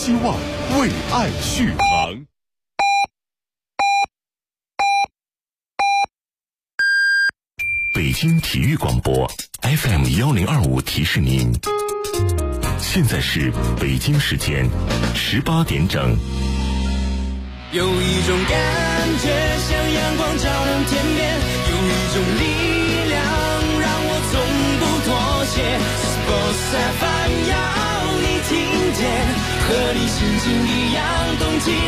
希望，为爱续航。北京体育广播 FM 1025提示您，现在是北京时间18点整。 有一种感觉像阳光照亮天边，有一种力量让我从不妥协。Sports FM 要你听见，和你心情一样动起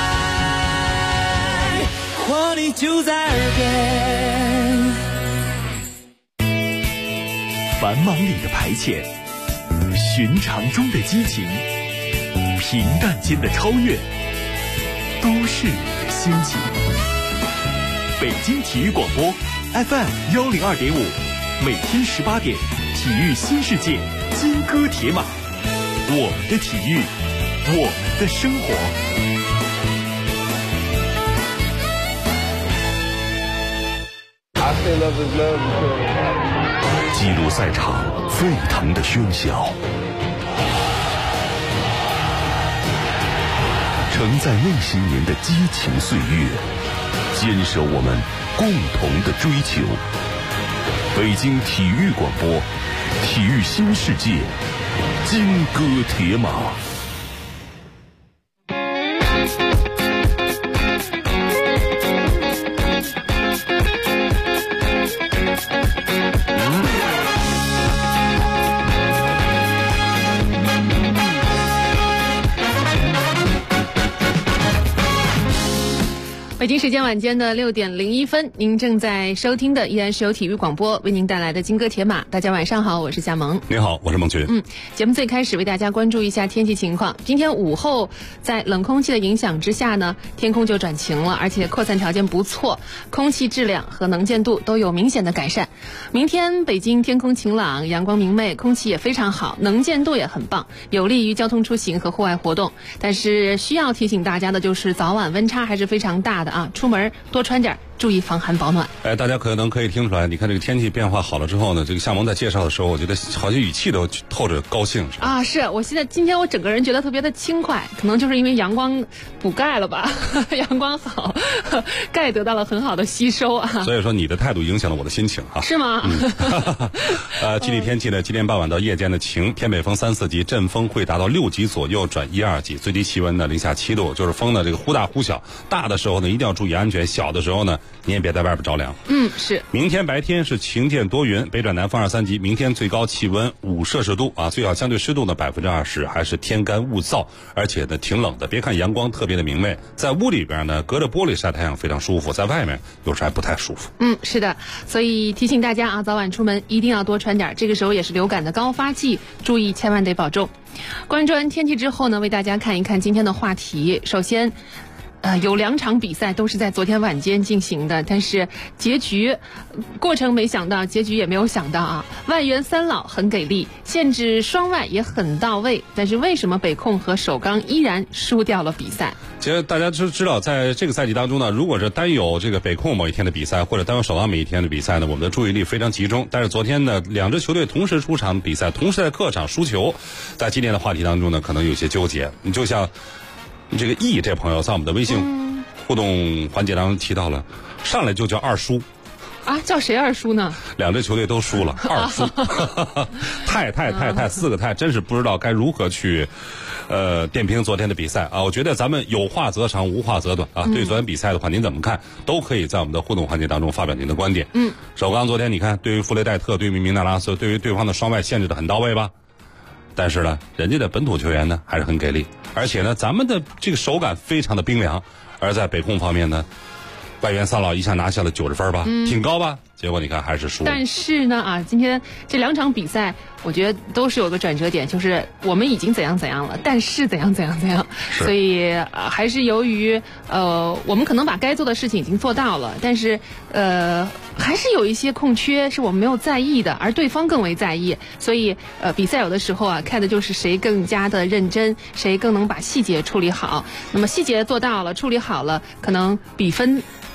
来，活力就在耳边。 繁忙里的排遣，寻常中的激情，平淡间的超越，都是你的心情。北京体育广播 FM 102.5，每天18点，体育新世界，金戈铁马，我们的体育，我们的生活。 记录赛场沸腾的喧嚣，承载内心您的激情岁月，坚守我们共同的追求。北京体育广播，体育新世界，金戈铁马。 北京时间晚间的6点01分，您正在收听的依然是由体育广播为您带来的金戈铁马。大家晚上好，我是夏萌。 您好，我是孟群。 节目最开始为大家关注一下天气情况。今天午后在冷空气的影响之下呢，天空就转晴了，而且扩散条件不错，空气质量和能见度都有明显的改善。明天北京天空晴朗，阳光明媚，空气也非常好，能见度也很棒，有利于交通出行和户外活动。但是需要提醒大家的就是早晚温差还是非常大的啊，出门多穿点，注意防寒保暖。 大家可能可以听出来，你看这个天气变化好了之后呢，这个夏萌在介绍的时候，我觉得好像语气都透着高兴是吧？ 啊，是我今天我整个人觉得特别的轻快，可能就是因为阳光补钙了吧，阳光好，钙得到了很好的吸收啊。 所以说你的态度影响了我的心情啊。 是吗？ 具体天气呢，今天傍晚到夜间的晴，偏北风3、4级，阵风会达到6级左右转1、2级，最低气温呢零下7度，就是风呢这个忽大忽小，大的时候呢一定要注意安全，小的时候呢你也别在外边着凉。 是。 明天白天是晴见多云，北转南风2、3级，明天最高气温5摄氏度啊，最好相对湿度呢20%，还是天干物燥，而且呢挺冷的。别看阳光特别的明媚，在屋里边呢隔着玻璃晒太阳非常舒服，在外面有时还不太舒服。 是的，所以提醒大家啊，早晚出门一定要多穿点，这个时候也是流感的高发季，注意千万得保重。关注完天气之后呢，为大家看一看今天的话题。首先有2场比赛都是在昨天晚间进行的，但是结局过程没想到，结局也没有想到啊。外援3老很给力，限制双外也很到位，但是为什么北控和首钢依然输掉了比赛？ 其实大家都知道，在这个赛季当中呢，如果是单有这个北控某一天的比赛，或者单有首钢每一天的比赛呢，我们的注意力非常集中。但是昨天呢，2支球队同时出场比赛，同时在客场输球，在今天的话题当中呢，可能有些纠结。你就像这个易这朋友在我们的微信互动环节当中提到了，上来就叫2输啊，叫谁2输呢 ？2支球队都输了，2输，太4个太，真是不知道该如何去点评昨天的比赛啊。我觉得咱们有话则长，无话则短啊。对昨天比赛的话，您怎么看？都可以在我们的互动环节当中发表您的观点。首钢昨天你看，对于弗雷戴特，对于明纳拉斯，对于对方的双外限制的很到位吧？但是呢，人家的本土球员呢还是很给力，而且呢，咱们的这个手感非常的冰凉。而在北控方面呢，外援3老一下拿下了90分吧，挺高吧？结果你看还是输了。 但是呢今天这2场比赛，我觉得都是有个转折点，就是我们已经怎样了，但是怎样，所以还是由于我们可能把该做的事情已经做到了，但是还是有一些空缺是我们没有在意的，而对方更为在意，所以比赛有的时候看的就是谁更加的认真，谁更能把细节处理好。那么细节做到了，处理好了，可能比分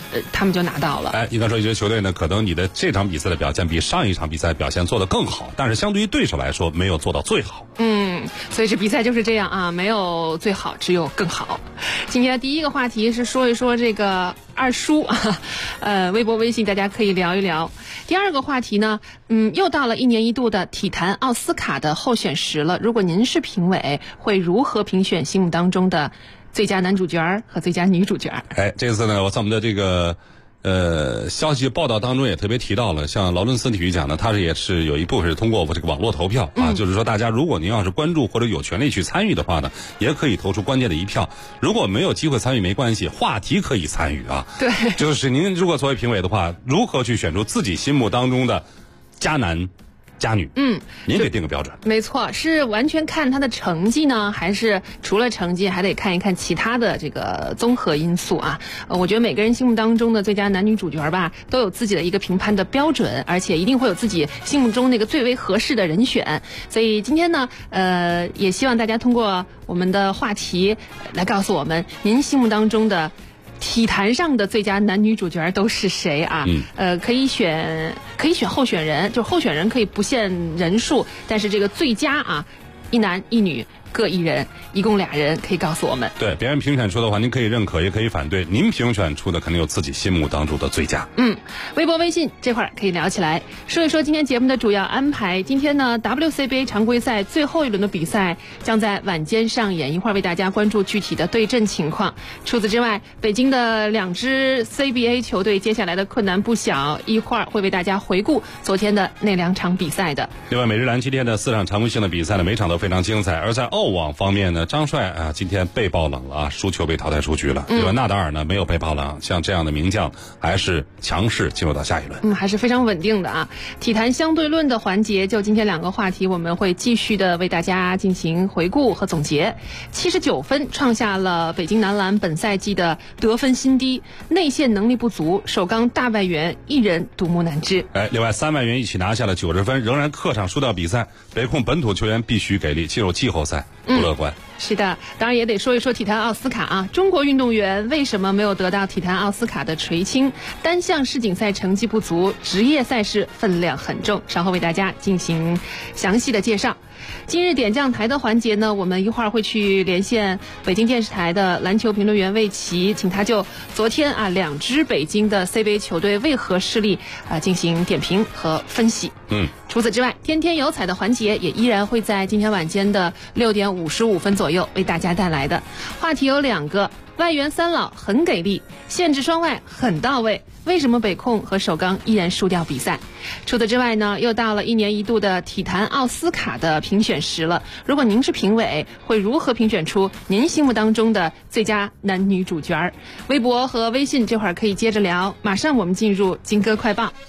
他们就拿到了。 应该说一支球队呢，可能你的这场比赛的表现比上一场比赛表现做得更好，但是相对于对手来说没有做到最好。 所以这比赛就是这样啊，没有最好，只有更好。今天第一个话题是说一说这个二叔啊，微博微信大家可以聊一聊。第二个话题呢，又到了1年1度的体坛奥斯卡的候选时了。如果您是评委，会如何评选心目当中的最佳男主角和最佳女主角？ 这次呢，我在我们的这个消息报道当中也特别提到了，像劳伦斯体育奖呢，它也是有一部分是通过这个网络投票啊，就是说大家如果您要是关注或者有权利去参与的话呢，也可以投出关键的一票。如果没有机会参与没关系，话题可以参与啊。 对， 就是您如果作为评委的话，如何去选出自己心目当中的佳男佳女？您给定个标准。 没错，是完全看他的成绩呢，还是除了成绩还得看一看其他的这个综合因素啊？我觉得每个人心目当中的最佳男女主角吧，都有自己的一个评判的标准，而且一定会有自己心目中那个最为合适的人选。所以今天呢，也希望大家通过我们的话题来告诉我们，您心目当中的体坛上的最佳男女主角都是谁啊？可以选候选人，就候选人可以不限人数，但是这个最佳啊，一男一女各一人，一共2人，可以告诉我们。 对，别人评选出的话，您可以认可，也可以反对。您评选出的肯定有自己心目当中的最佳。 微博、微信这块儿可以聊起来，说一说今天节目的主要安排。今天呢 ，WCBA 常规赛最后一轮的比赛将在晚间上演，一会儿为大家关注具体的对阵情况。除此之外，北京的2支 CBA 球队接下来的困难不小，一会儿会为大家回顾昨天的那2场比赛的。 另外，美日篮今天的4场常规性的比赛呢，每场都非常精彩。而在澳网方面呢，张帅啊今天被爆冷了啊，输球被淘汰出局了。另外纳达尔呢没有被爆冷，像这样的名将还是强势进入到下一轮。 还是非常稳定的啊。体坛相对论的环节，就今天2个话题，我们会继续的为大家进行回顾和总结。79分创下了北京男篮本赛季的得分新低，内线能力不足，首钢大外援一人独木难支。 另外3外援一起拿下了90分，仍然客场输掉比赛。北控本土球员必须给力，进入季后赛不乐观。 是的，当然也得说一说体坛奥斯卡啊。中国运动员为什么没有得到体坛奥斯卡的垂青？单项世锦赛成绩不足，职业赛事分量很重。稍后为大家进行详细的介绍。今日点将台的环节呢，我们一会儿会去连线北京电视台的篮球评论员魏琪，请他就昨天啊2支北京的 CBA 球队为何失利进行点评和分析。除此之外，天天有彩的环节也依然会在今天晚间的6点55分左右为大家带来的。话题有2个，外援3老很给力，限制双外很到位，为什么北控和首钢依然输掉比赛？除此之外呢，又到了1年1度的体坛奥斯卡的评选时了。如果您是评委，会如何评选出您心目当中的最佳男女主角？微博和微信这会儿可以接着聊。马上我们进入金歌快报。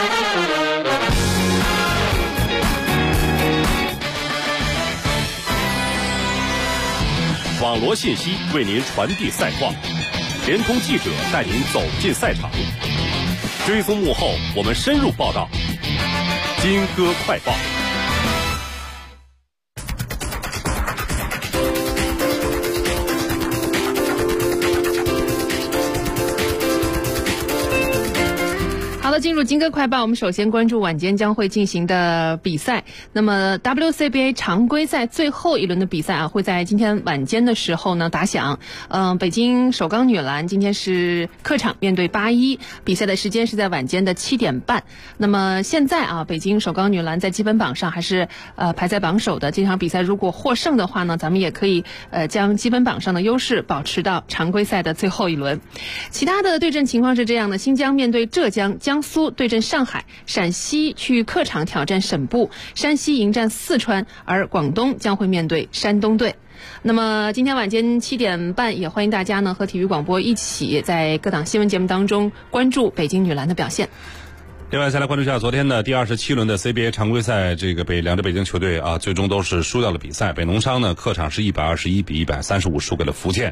网罗信息为您传递赛况，联通记者带您走进赛场，追踪幕后，我们深入报道。金歌快报。 好的，进入金歌快报，我们首先关注晚间将会进行的比赛。那么 WCBA 常规赛最后一轮的比赛啊，会在今天晚间的时候呢打响。北京首钢女篮今天是客场面对81，比赛的时间是在晚间的7点半。那么现在啊，北京首钢女篮在积分榜上还是排在榜首的。这场比赛如果获胜的话呢，咱们也可以将积分榜上的优势保持到常规赛的最后一轮。其他的对阵情况是这样的：新疆面对浙江，江苏对阵上海，陕西去客场挑战省部，山西迎战四川，而广东将会面对山东队。那么今天晚间7点半，也欢迎大家呢和体育广播一起在各档新闻节目当中关注北京女篮的表现。 另外再来关注一下昨天的第27轮的 CBA 常规赛，这个2支北京球队啊，最终都是输掉了比赛。北农商呢客场是121比135输给了福建。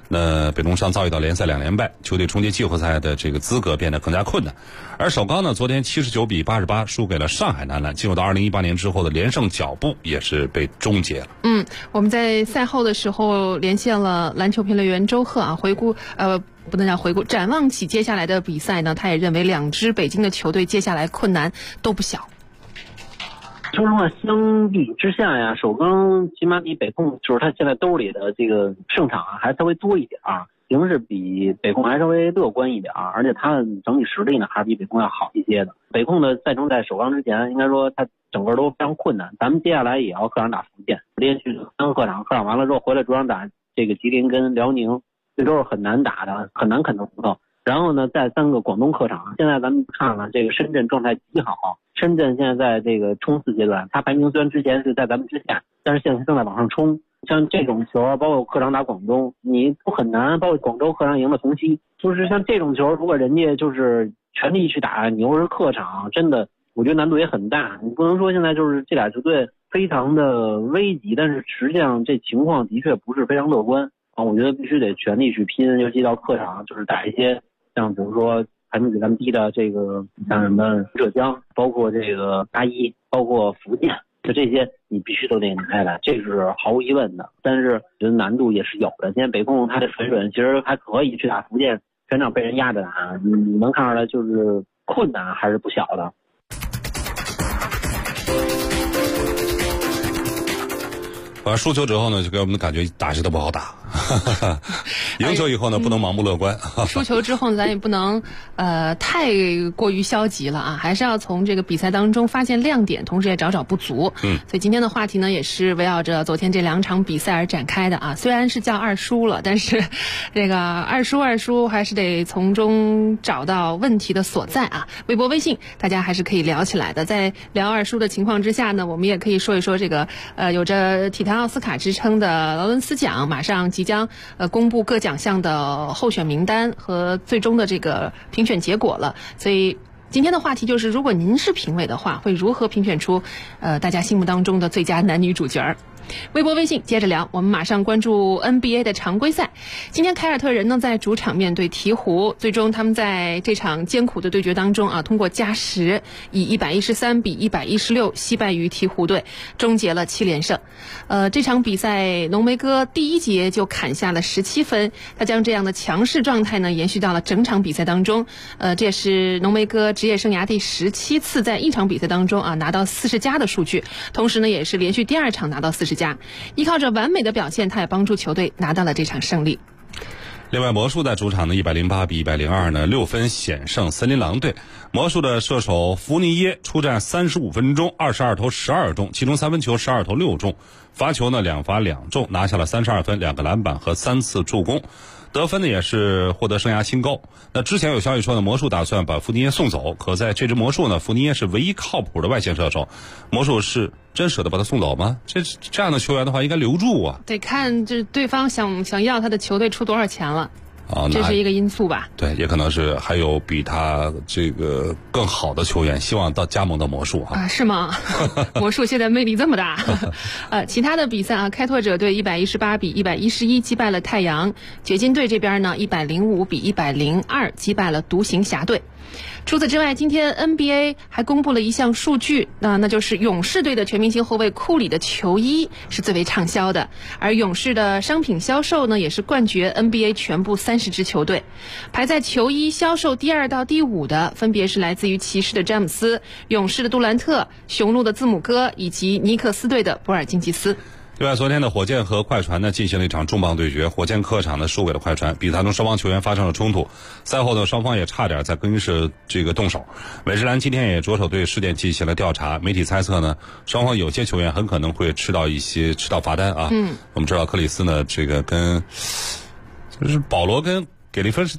那北龙商遭遇到联赛2连败，球队冲击季后赛的这个资格变得更加困难。而首钢呢，昨天79比88输给了上海男篮，进入到2018年之后的连胜脚步也是被终结了。 我们在赛后的时候连线了篮球评论员周贺啊，不能叫回顾，展望起接下来的比赛呢，他也认为2支北京的球队接下来困难都不小。 说实话，相比之下呀，首钢起码比北控，就是他现在兜里的这个胜场啊，还稍微多一点啊，形势比北控还稍微乐观一点啊，而且他的整体实力呢，还是比北控要好一些的。北控的赛程在首钢之前，应该说他整个都非常困难。咱们接下来也要客场打福建，连续3个客场完了之后回来主场打这个吉林跟辽宁，这都是很难打的，很难啃的骨头。然后呢，再3个广东客场，现在咱们看了这个深圳状态极好，深圳现在在这个冲刺阶段，它排名虽然之前是在咱们之下，但是现在正在往上冲。像这种球，包括客场打广东，你都很难，包括广州客场赢了同曦，就是像这种球，如果人家就是全力去打，你又是客场，真的我觉得难度也很大。你不能说现在就是这俩球队非常的危急，但是实际上这情况的确不是非常乐观啊。我觉得必须得全力去拼，尤其到客场，就是打一些像比如说排名比咱们低的这个像什么浙江，包括这个8-1，包括福建，就这些你必须都得拿下来，这是毫无疑问的。但是觉得难度也是有的。现在北控它的水准其实还可以，去打福建全场被人压着打，你能看出来就是困难还是不小的。 输球之后呢，就给我们的感觉打谁都不好打。赢球以后呢，不能盲目乐观。 输球之后，咱也不能太过于消极了啊，还是要从这个比赛当中发现亮点，同时也找找不足。所以今天的话题呢，也是围绕着昨天这2场比赛而展开的啊。虽然是叫2输了，但是这个2输还是得从中找到问题的所在啊。微博、微信大家还是可以聊起来的。在聊2输的情况之下呢，我们也可以说一说这个有着体坛奥斯卡之称的劳伦斯奖，马上即将公布各奖项的候选名单和最终的这个评选结果了。所以今天的话题就是，如果您是评委的话，会如何评选出大家心目当中的最佳男女主角？微博、微信接着聊，我们马上关注 NBA 的常规赛。今天凯尔特人呢在主场面对鹈鹕，最终他们在这场艰苦的对决当中啊，通过加时以113比116惜败于鹈鹕队，终结了7连胜。这场比赛浓眉哥第1节就砍下了17分，他将这样的强势状态呢延续到了整场比赛当中。这也是浓眉哥职业生涯第17次在一场比赛当中啊拿到40加的数据，同时呢也是连续第2场拿到40加。依靠着完美的表现，他也帮助球队拿到了这场胜利。 另外，魔术在主场呢108比102呢6分险胜森林狼队。魔术的射手福尼耶出战35分钟，22投12中，其中3分球12投6中，罚球呢2罚2中，拿下了32分、2个篮板和3次助攻。得分呢也是获得生涯新高。那之前有消息说呢，魔术打算把福尼耶送走，可在这支魔术呢，福尼耶是唯一靠谱的外线射手，魔术是真舍得把他送走吗？这样的球员的话，应该留住啊。 得看这对方想要他的球队出多少钱了。这是一个因素吧？对， 也可能是还有比他这个更好的球员希望到加盟到魔术啊？是吗？魔术现在魅力这么大？其他的比赛啊，开拓者队118比111击败了太阳，掘金队这边呢105比102击败了独行侠队。除此之外，今天 NBA 还公布了一项数据，那就是勇士队的全明星后卫库里的球衣是最为畅销的，而勇士的商品销售呢也是冠绝 NBA 全部30支球队。排在球衣销售第2到第5的分别是来自于骑士的詹姆斯、勇士的杜兰特、雄鹿的字母哥以及尼克斯队的博尔津吉斯。 另外，昨天的火箭和快船呢进行了一场重磅对决，火箭客场呢输给了快船，比赛中双方球员发生了冲突，赛后呢双方也差点在更衣室这个动手。美职篮今天也着手对事件进行了调查，媒体猜测呢双方有些球员很可能会吃到罚单啊。我们知道克里斯呢这个就是保罗跟给利芬是队友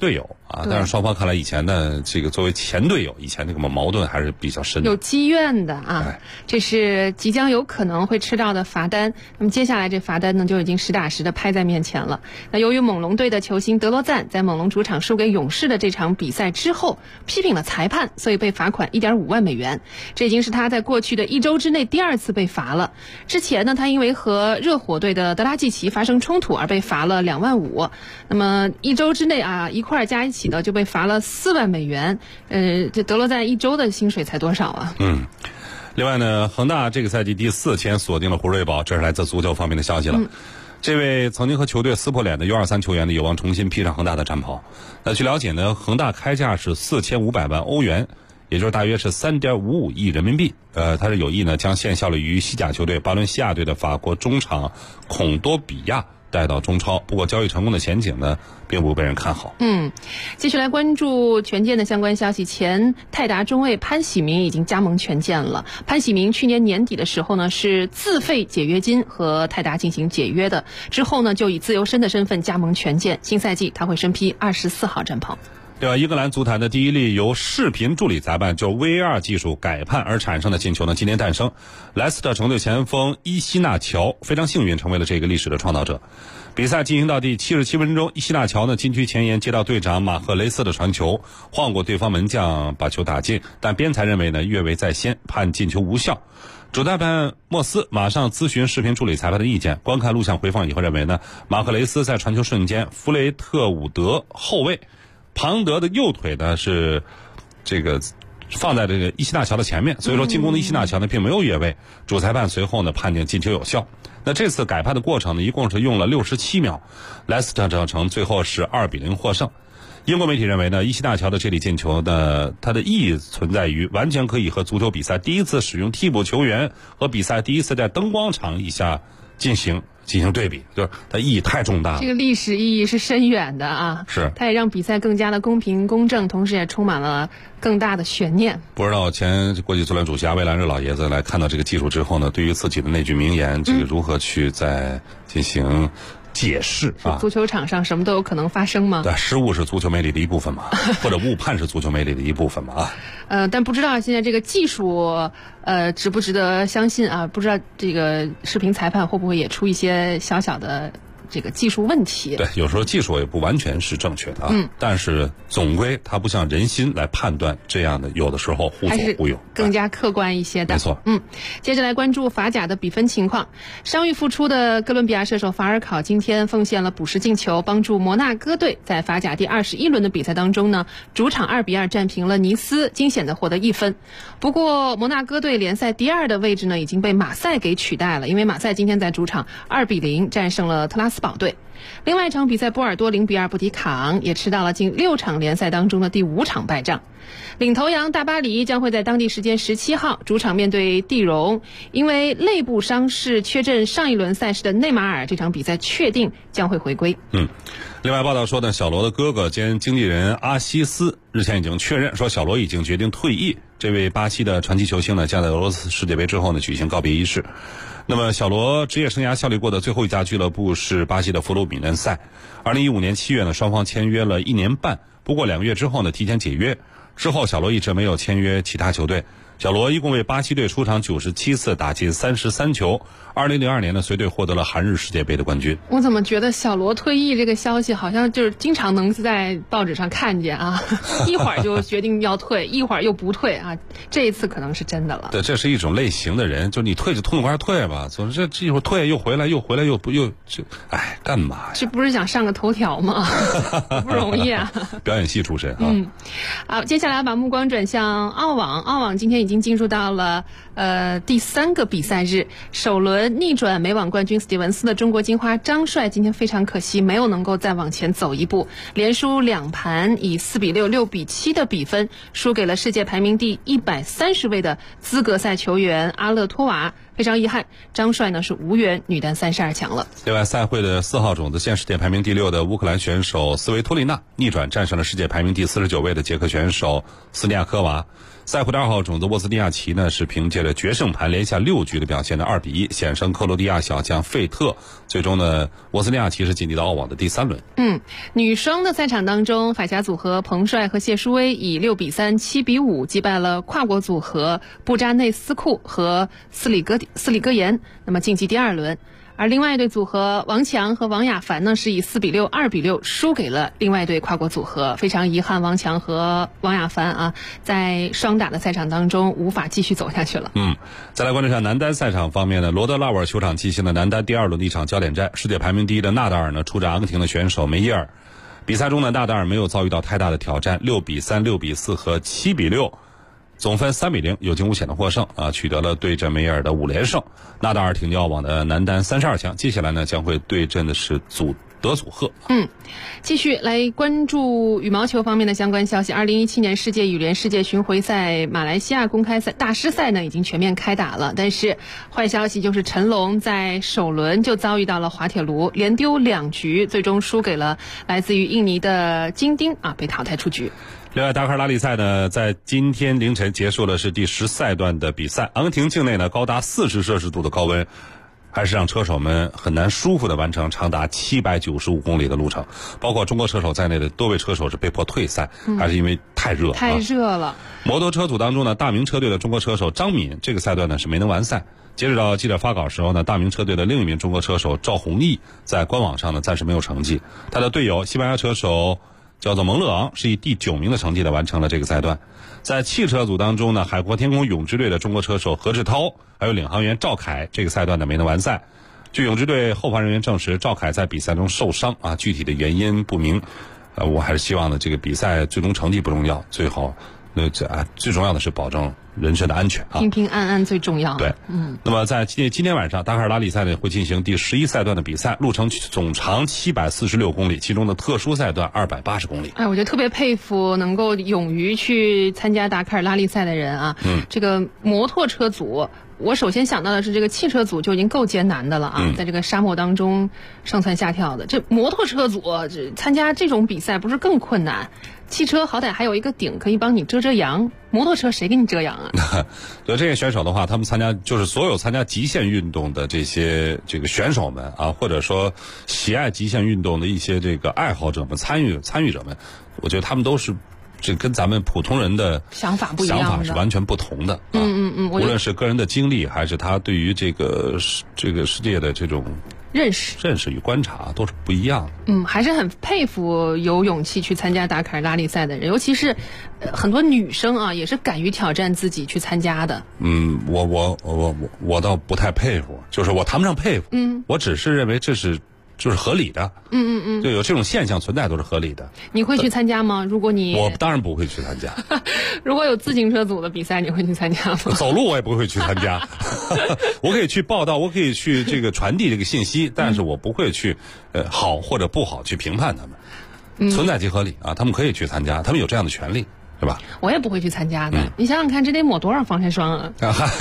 啊。但是双方看来以前呢，这个作为前队友，以前这个矛盾还是比较深的， 有积怨的啊。 哎， 这是即将有可能会吃到的罚单。那么接下来这罚单呢，就已经实打实的拍在面前了。那由于猛龙队的球星德罗赞在猛龙主场输给勇士的这场比赛之后，批评了裁判，所以被罚款1.5万美元。这已经是他在过去的1周之内第2次被罚了。之前呢，他因为和热火队的德拉季奇发生冲突而被罚了2万5。那么1周之内啊，一块加一起呢，就被罚了4万美元。这德罗赞1周的薪水才多少啊？ 另外呢，恒大这个赛季第4签锁定了胡瑞宝，这是来自足球方面的消息了。这位曾经和球队撕破脸的U23球员呢，有望重新披上恒大的战袍。那据了解呢，恒大开价是4500万欧元，也就是大约是3.55亿人民币。他是有意呢将现效力于西甲球队巴伦西亚队的法国中场孔多比亚带到中超，不过交易成功的前景呢，并不被人看好。 继续来关注权健的相关消息。前泰达中卫潘喜明已经加盟权健了。潘喜明去年年底的时候呢，是自费解约金和泰达进行解约的，之后呢就以自由身的身份加盟权健。新赛季他会身披24号战袍。 对吧？英格兰足坛的第一例由视频助理裁判就 VAR 技术改判而产生的进球呢，今天诞生。莱斯特城队前锋伊西纳乔非常幸运成为了这个历史的创造者。比赛进行到第77分钟，伊西纳乔呢禁区前沿接到队长马赫雷斯的传球，晃过对方门将把球打进，但边裁认为呢越位在先，判进球无效。主裁判莫斯马上咨询视频助理裁判的意见，观看录像回放以后认为呢，马赫雷斯在传球瞬间，弗雷特伍德后卫庞德的右腿呢是这个放在这个伊西纳乔的前面，所以说进攻的伊西纳乔呢并没有越位。主裁判随后呢判定进球有效。那这次改判的过程呢，一共是用了67秒，莱斯特城最后是2-0获胜。英国媒体认为呢，伊西纳乔的这粒进球呢，它的意义存在于完全可以和足球比赛第一次使用替补球员和比赛第一次在灯光场以下进行对比，就是它意义太重大了。 这个历史意义是深远的啊， 是它也让比赛更加的公平公正，同时也充满了更大的悬念。 不知道前国际足联主席阿维兰日老爷子来看到这个技术之后呢，对于自己的那句名言，这个如何去再进行解释啊？ 足球场上什么都有可能发生吗？ 对，失误是足球魅力的一部分嘛，或者误判是足球魅力的一部分嘛啊。 但不知道现在这个技术值不值得相信啊？不知道这个视频裁判会不会也出一些小小的这个技术问题？ 对，有时候技术也不完全是正确的啊。但是总归它不像人心来判断这样的，有的时候忽左忽右， 更加客观一些的。 没错。 接着来关注法甲的比分情况。伤愈复出的哥伦比亚射手法尔考今天奉献了补时进球，帮助摩纳哥队在法甲第21轮的比赛当中呢，主场2-2战平了尼斯，惊险的获得1分。不过摩纳哥队联赛第2的位置呢，已经被马赛给取代了，因为马赛今天在主场2-0战胜了特拉斯堡队。另外一场比赛，波尔多0-2不敌卡昂，也吃到了近6场联赛当中的第5场败仗。领头羊大巴黎将会在当地时间17号主场面对蒂荣，因为肋部伤势缺阵上一轮赛事的内马尔，这场比赛确定将会回归。 另外报道说呢，小罗的哥哥兼经纪人阿西斯日前已经确认说，小罗已经决定退役。这位巴西的传奇球星呢，将在俄罗斯世界杯之后呢举行告别仪式。那么小罗职业生涯效力过的最后一家俱乐部是巴西的弗鲁米嫩塞。2015年7月呢，双方签约了1年半，不过2个月之后呢提前解约。之后小罗一直没有签约其他球队。小罗一共为巴西队出场97次，打进33球。2002年呢，随队获得了韩日世界杯的冠军。 我怎么觉得小罗退役这个消息好像就是经常能在报纸上看见啊？一会儿就决定要退，一会儿又不退啊。这一次可能是真的了。 对，这是一种类型的人，就你退就痛快退吧。总之这一会儿退又回来，又回来又这，哎，干嘛呀？ 这不是想上个头条吗？不容易啊。 表演系出身啊。 好，接下来把目光转向澳网。澳网今天已经进入到了第3个比赛日，首轮逆转美网冠军史蒂文斯的中国金花张帅今天非常可惜没有能够再往前走一步，连输2盘，以4-6、6-7的比分输给了世界排名第130位的资格赛球员阿勒托娃。 非常遗憾，张帅呢是无缘女单32强了。 另外，赛会的4号种子，现世界排名第6的乌克兰选手斯维托利娜逆转战胜了世界排名第49位的捷克选手斯尼亚科娃。赛会的2号种子沃兹尼亚奇呢是凭借着决胜盘连下6局的表现的2-1险胜克罗地亚小将费特，最终呢沃兹尼亚奇是晋级到澳网的第3轮。 女双的赛场当中，海峡组合彭帅和谢淑薇以6-3、7-5击败了跨国组合布扎内斯库和斯里戈岩，那么晋级第2轮。而另外一对组合王强和王雅凡呢是以4-6、2-6输给了另外一对跨国组合。非常遗憾，王强和王雅凡在双打的赛场当中无法继续走下去了。 再来关注一下男单赛场方面呢，罗德拉瓦尔球场进行的男单第2轮的一场焦点战，世界排名第1的纳达尔呢出战阿根廷的选手梅耶尔。比赛中呢，纳达尔没有遭遇到太大的挑战，6-3、6-4和7-6。总分3-0，有惊无险的获胜取得了对阵梅耶尔的5连胜。纳达尔挺进澳网的男单32强，接下来呢将会对阵的是德祖赫。 继续来关注羽毛球方面的相关消息。2017年世界羽联世界巡回赛马来西亚公开赛大师赛呢已经全面开打了，但是坏消息就是陈龙在首轮就遭遇到了滑铁卢，连丢2局，最终输给了来自于印尼的金丁被淘汰出局。 另外，达喀尔拉力赛呢，在今天凌晨结束了是第10赛段的比赛。阿根廷境内呢，高达40摄氏度的高温，还是让车手们很难舒服地完成长达795公里的路程。包括中国车手在内的多位车手是被迫退赛，还是因为太热了。 摩托车组当中呢，大明车队的中国车手张敏这个赛段呢是没能完赛。截止到记者发稿时候呢，大明车队的另一名中国车手赵宏毅在官网上呢暂时没有成绩，他的队友西班牙车手叫做蒙勒昂是以第9名的成绩呢完成了这个赛段。在汽车组当中呢，海阔天空泳之队的中国车手何志涛还有领航员赵凯这个赛段呢没能完赛。据泳之队后方人员证实，赵凯在比赛中受伤具体的原因不明。我还是希望呢这个比赛最终成绩不重要，最好最重要的是保证人身的安全平平安安最重要。 对，那么在今天晚上，达喀尔拉力赛呢会进行第11赛段的比赛，路程总长746公里，其中的特殊赛段280公里。 我觉得特别佩服能够勇于去参加达喀尔拉力赛的人这个摩托车组，我首先想到的是这个汽车组就已经够艰难的了在这个沙漠当中上蹿下跳的，这摩托车组参加这种比赛不是更困难？汽车好歹还有一个顶可以帮你遮阳，摩托车谁给你遮阳啊？ 对这些选手的话，他们参加就是所有参加极限运动的这个选手们或者说喜爱极限运动的一些这个爱好者们、参与者们，我觉得他们都是这跟咱们普通人的想法不一样的， 想法是完全不同的无论是个人的经历，还是他对于这个世界的这种认识与观察都是不一样的。 还是很佩服有勇气去参加达喀尔拉力赛的人，尤其是很多女生也是敢于挑战自己去参加的。 我倒不太佩服，就是我谈不上佩服，我只是认为这是就是合理的。对，有这种现象存在都是合理的。 你会去参加吗？如果我当然不会去参加。 如果有自行车组的比赛，你会去参加吗？ 走路我也不会去参加。我可以去报道，我可以去这个传递这个信息，但是我不会去好或者不好去评判他们。存在即合理他们可以去参加，他们有这样的权利。是吧？ 我也不会去参加的。你想想看，这得抹多少防晒霜啊！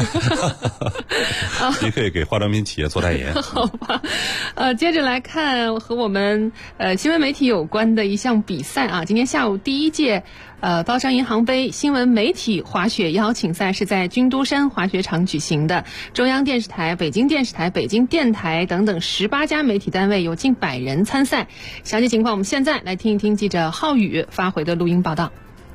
你可以给化妆品企业做代言。 好吧。接着来看和我们新闻媒体有关的一项比赛今天下午第1届包商银行杯新闻媒体滑雪邀请赛是在军都山滑雪场举行的。中央电视台、北京电视台、北京电台等等18家媒体单位有近100人参赛。详细情况我们现在来听一听记者浩宇发回的录音报道。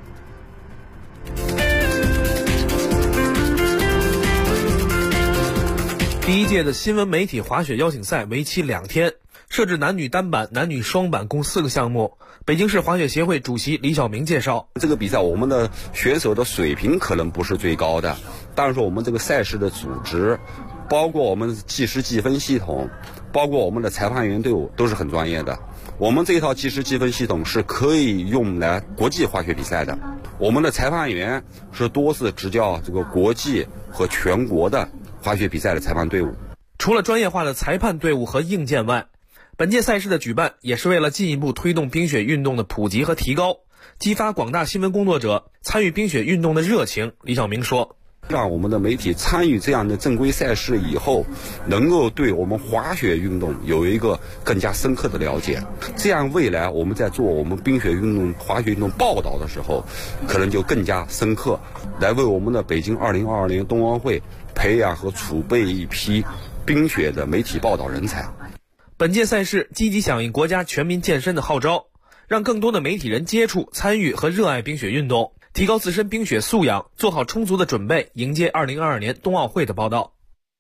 第1届的新闻媒体滑雪邀请赛为期2天，设置男女单板、男女双板共4个项目。北京市滑雪协会主席李晓明介绍， 这个比赛我们的选手的水平可能不是最高的，但是我们这个赛事的组织，包括我们计时计分系统，包括我们的裁判员队伍都是很专业的。我们这一套计时计分系统是可以用来国际滑雪比赛的。我们的裁判员是多次执教这个国际和全国的滑雪比赛的裁判队伍。 除了专业化的裁判队伍和硬件外，本届赛事的举办也是为了进一步推动冰雪运动的普及和提高，激发广大新闻工作者参与冰雪运动的热情。李晓明说， 让我们的媒体参与这样的正规赛事以后，能够对我们滑雪运动有一个更加深刻的了解。这样未来我们在做我们冰雪运动、滑雪运动报道的时候，可能就更加深刻，来为我们的北京2022年冬奥会培养和储备一批冰雪的媒体报道人才。 本届赛事积极响应国家全民健身的号召，让更多的媒体人接触、参与和热爱冰雪运动，提高自身冰雪素养，做好充足的准备，迎接2022年冬奥会的报道。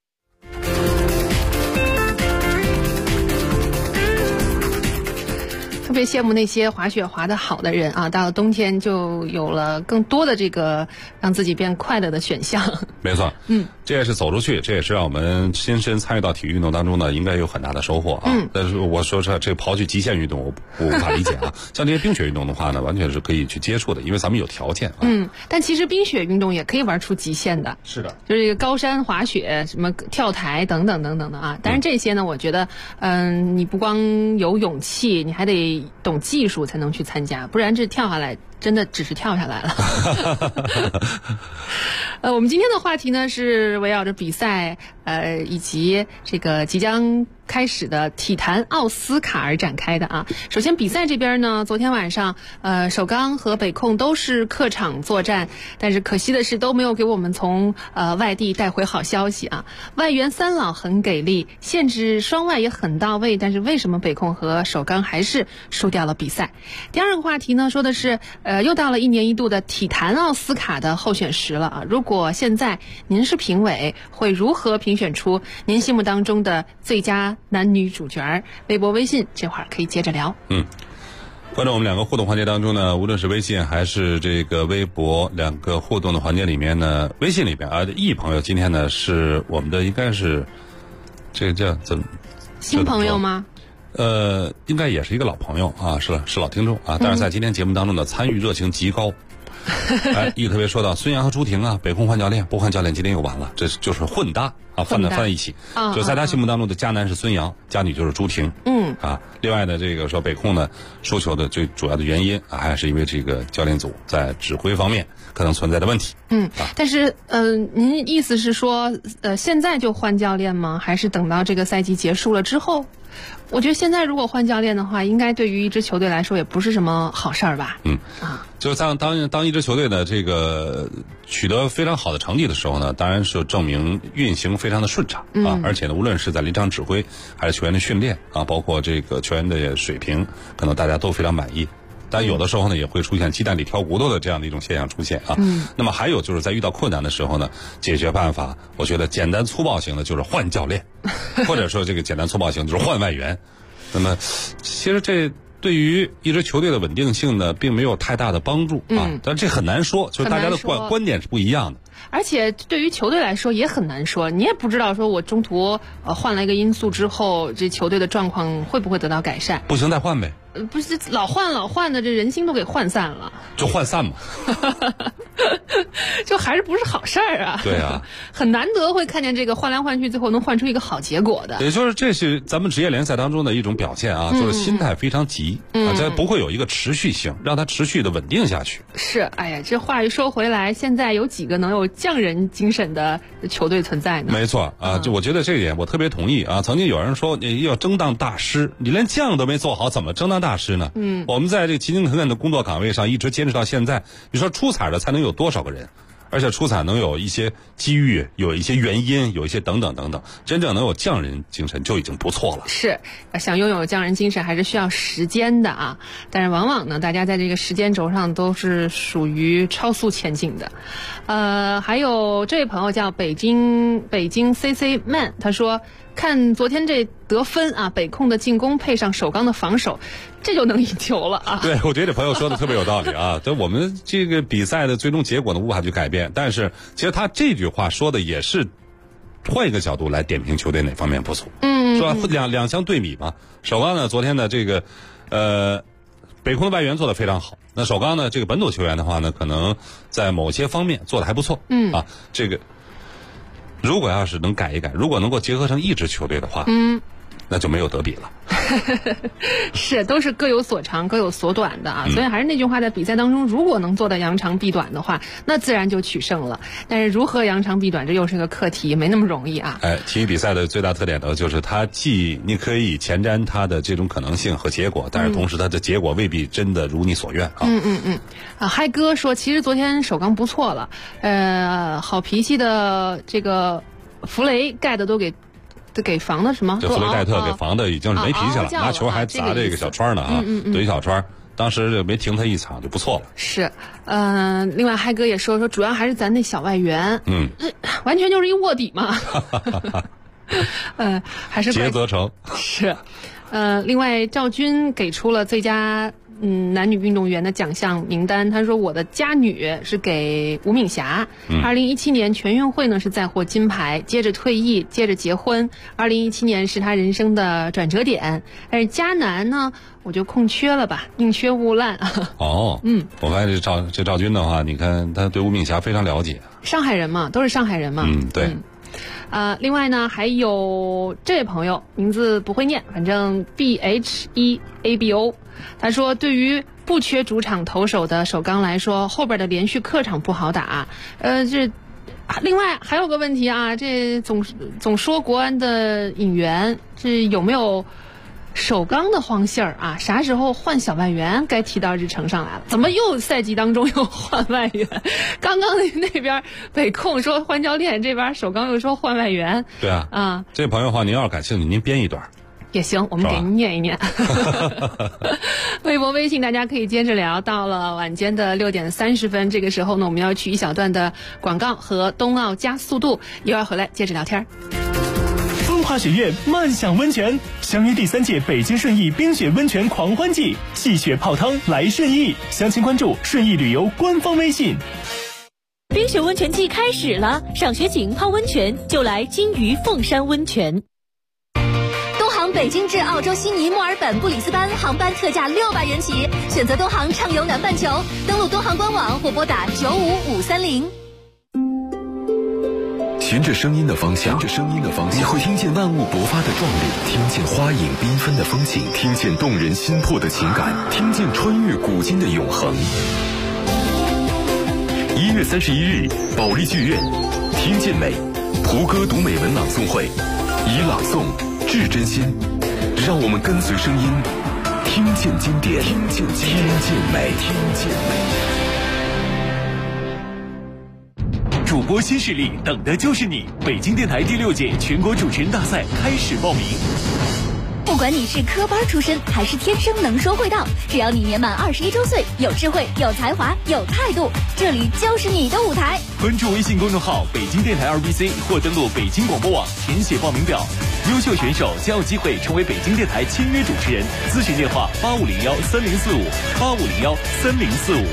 特别羡慕那些滑雪滑得好的人啊，到了冬天就有了更多的这个让自己变快乐的选项。 没错，这也是走出去，这也是让我们亲身参与到体育运动当中呢，应该有很大的收获啊。但是我说这刨去极限运动，我无法理解啊。像这些冰雪运动的话呢，完全是可以去接触的，因为咱们有条件啊。 但其实冰雪运动也可以玩出极限的。 是的， 就是这个高山滑雪、什么跳台等等等等的啊。但是这些呢，我觉得，你不光有勇气，你还得懂技术才能去参加，不然这跳下来真的只是跳下来了。我们今天的话题呢是围绕着比赛，以及这个即将开始的体坛奥斯卡而展开的啊。首先比赛这边呢，昨天晚上首钢和北控都是客场作战，但是可惜的是都没有给我们从外地带回好消息啊。外援三老很给力，限制双外也很到位，但是为什么北控和首钢还是输掉了比赛？第二个话题呢，说的是又到了1年1度的体坛奥斯卡的候选时了啊。如果现在您是评委，会如何评选出您心目当中的最佳男女主角？微博微信这会儿可以接着聊。 关注我们两个互动环节当中呢，无论是微信还是这个微博两个互动的环节里面呢，微信里边易朋友今天呢是我们的应该是这个叫怎么新朋友吗？ 应该也是一个老朋友啊，是老听众啊，但是在今天节目当中的参与热情极高。易特别说到孙杨和朱婷啊，北控换教练，不换教练今天又完了，这就是混搭啊，放在一起。就在他心目当中的佳男是孙杨，佳女就是朱婷。另外呢，这个说北控呢输球的最主要的原因啊，还是因为这个教练组在指挥方面可能存在的问题。 但是您意思是说现在就换教练吗？还是等到这个赛季结束了之后？我觉得现在如果换教练的话，应该对于一支球队来说也不是什么好事儿吧。 就是当一支球队的这个取得非常好的成绩的时候呢，当然是证明运行非常的顺畅啊，而且呢，无论是在临场指挥还是球员的训练啊，包括这个球员的水平，可能大家都非常满意。但有的时候呢，也会出现鸡蛋里挑骨头的这样的一种现象出现啊。那么还有就是在遇到困难的时候呢，解决办法，我觉得简单粗暴型的就是换教练，或者说这个简单粗暴型就是换外援。那么其实这对于一支球队的稳定性呢，并没有太大的帮助啊。但这很难说，就是大家的观点是不一样的。 而且对于球队来说也很难说，你也不知道说我中途换了一个因素之后，这球队的状况会不会得到改善。 不行再换呗。 不是老换的，这人心都给涣散了。 就涣散嘛。 就还是不是好事儿啊？ 对啊， 很难得会看见这个换来换去，最后能换出一个好结果的。 也就是这是咱们职业联赛当中的一种表现啊，就是心态非常急啊，这不会有一个持续性，让它持续的稳定下去。 是，哎呀，这话一说回来，现在有几个能有匠人精神的球队存在呢？ 没错啊，就我觉得这一点我特别同意啊。曾经有人说你要争当大师，你连匠都没做好，怎么争当大师呢？我们在这个勤勤恳恳的工作岗位上一直坚持到现在，你说出彩的才能有多少个人？而且出彩能有一些机遇，有一些原因，有一些等等等等，真正能有匠人精神就已经不错了。是，想拥有匠人精神还是需要时间的啊。但是往往呢，大家在这个时间轴上都是属于超速前进的。还有这位朋友叫北京 CC Man， 他说看昨天这得分啊，北控的进攻配上首钢的防守，这就能赢球了啊！对，我觉得这朋友说的特别有道理啊。但我们这个比赛的最终结果呢，无法去改变。但是其实他这句话说的也是换一个角度来点评球队哪方面不足，是吧？两相对比嘛。首钢呢，昨天的这个北控的外援做得非常好。那首钢呢，这个本土球员的话呢，可能在某些方面做得还不错。这个如果要是能改一改，如果能够结合成一支球队的话， 那就没有得比了。 是，都是各有所长各有所短的啊，所以还是那句话，在比赛当中如果能做到扬长避短的话，那自然就取胜了。但是如何扬长避短，这又是个课题，没那么容易啊。 体育比赛的最大特点呢，就是它既你可以前瞻它的这种可能性和结果，但是同时它的结果未必真的如你所愿啊。 嗨哥说，其实昨天首钢不错了，好脾气的这个弗雷盖的都给防的什么？ 这弗雷盖特给防的已经是没脾气了，拿球还砸这个小川呢啊，怼小川。当时就没停他一场就不错了。是， 另外嗨哥也说主要还是咱那小外援，完全就是一卧底嘛。还是杰泽成是，另外赵军给出了最佳男女运动员的奖项名单，他说我的佳女是给吴敏霞，2017年全运会呢是再获金牌，接着退役，接着结婚，2017年是他人生的转折点。但是佳男呢，我就空缺了吧，宁缺毋滥。 我发现这赵军的话，你看他对吴敏霞非常了解， 上海人嘛，都是上海人嘛。 对。 另外呢，还有这位朋友名字不会念，反正 BHEABO。他说，对于不缺主场投手的首钢来说，后边的连续客场不好打。另外还有个问题啊，这总说国安的引援，这有没有首钢的荒信儿啊？啥时候换小外援该提到日程上来了？怎么又赛季当中又换外援？刚刚那边北控说换教练，这边首钢又说换外援。 对啊，这朋友的话，您要是感兴趣，您编一段也行，我们给您念一念。微博微信大家可以接着聊，到了晚间的6点30分，这个时候呢，我们要去一小段的广告和冬奥加速度，一会儿回来接着聊天。 风华雪苑漫享温泉，相约第3届北京顺义冰雪温泉狂欢季，戏雪泡汤来顺义，详情关注顺义旅游官方微信。 冰雪温泉季开始了，赏雪景泡温泉就来金鱼凤山温泉。东航北京至澳洲悉尼、墨尔本、布里斯班航班特价600元起，选择东航畅游南半球，登录东航官网或拨打95530。 循着声音的方向，你会听见万物勃发的壮丽，听见花影缤纷的风景，听见动人心魄的情感，听见穿越古今的永恒。1月31日，保利剧院，听见美，胡歌读美文朗诵会，以朗诵致真心，让我们跟随声音，听见经典，听见美。 主播新势力，等的就是你！北京电台第6届全国主持人大赛开始报名。 不管你是科班出身还是天生能说会道，只要你年满21周岁，有智慧、有才华、有态度，这里就是你的舞台。 关注微信公众号北京电台2BC 或登录北京广播网填写报名表，优秀选手将有机会成为北京电台签约主持人。咨询电话85013045，85013045。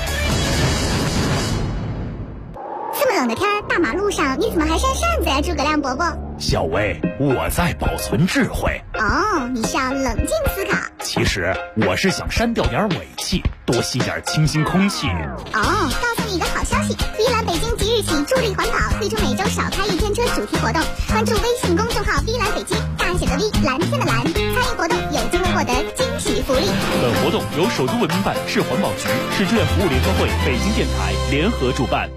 这么冷的天，大马路上你怎么还扇扇子呀，诸葛亮伯伯？ 小薇，我在保存智慧。 哦，你是要冷静思考。 其实我是想删掉点尾气，多吸点清新空气。 告诉你一个好消息，V 蓝北京即日起助力环保，推出每周少开1天车主题活动。关注微信公众号 V 蓝北京，大写的 V， 蓝天的蓝，参与活动有机会获得惊喜福利。 本活动由首都文明办、市环保局、市志愿服务联合会、北京电台联合主办。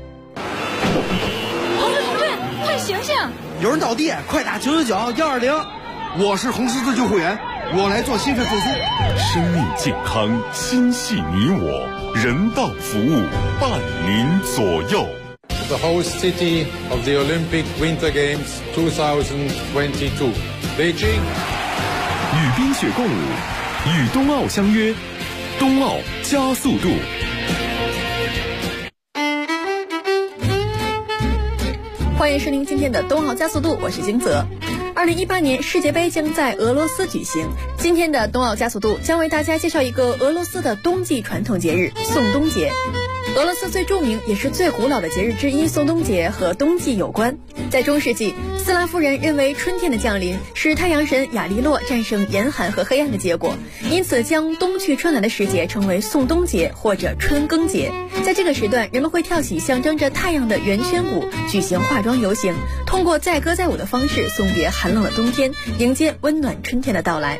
同志，快醒醒！ 有人倒地，快打999-120。我是红十字救护员，我来做心肺复苏。 生命健康，心系你我，人道服务伴您左右。 The host city of the Olympic Winter Games 2022, Beijing。 与冰雪共舞，与冬奥相约，冬奥加速度。 欢迎收听今天的冬奥加速度，我是金泽。2018年世界杯将在俄罗斯举行，今天的冬奥加速度将为大家介绍一个俄罗斯的冬季传统节日——送冬节。 俄罗斯最著名也是最古老的节日之一宋冬节和冬季有关。在中世纪，斯拉夫人认为春天的降临是太阳神亚利洛战胜严寒和黑暗的结果，因此将冬去春来的时节称为宋冬节或者春耕节。在这个时段，人们会跳起象征着太阳的圆圈舞，举行化妆游行，通过载歌载舞的方式送别寒冷的冬天，迎接温暖春天的到来。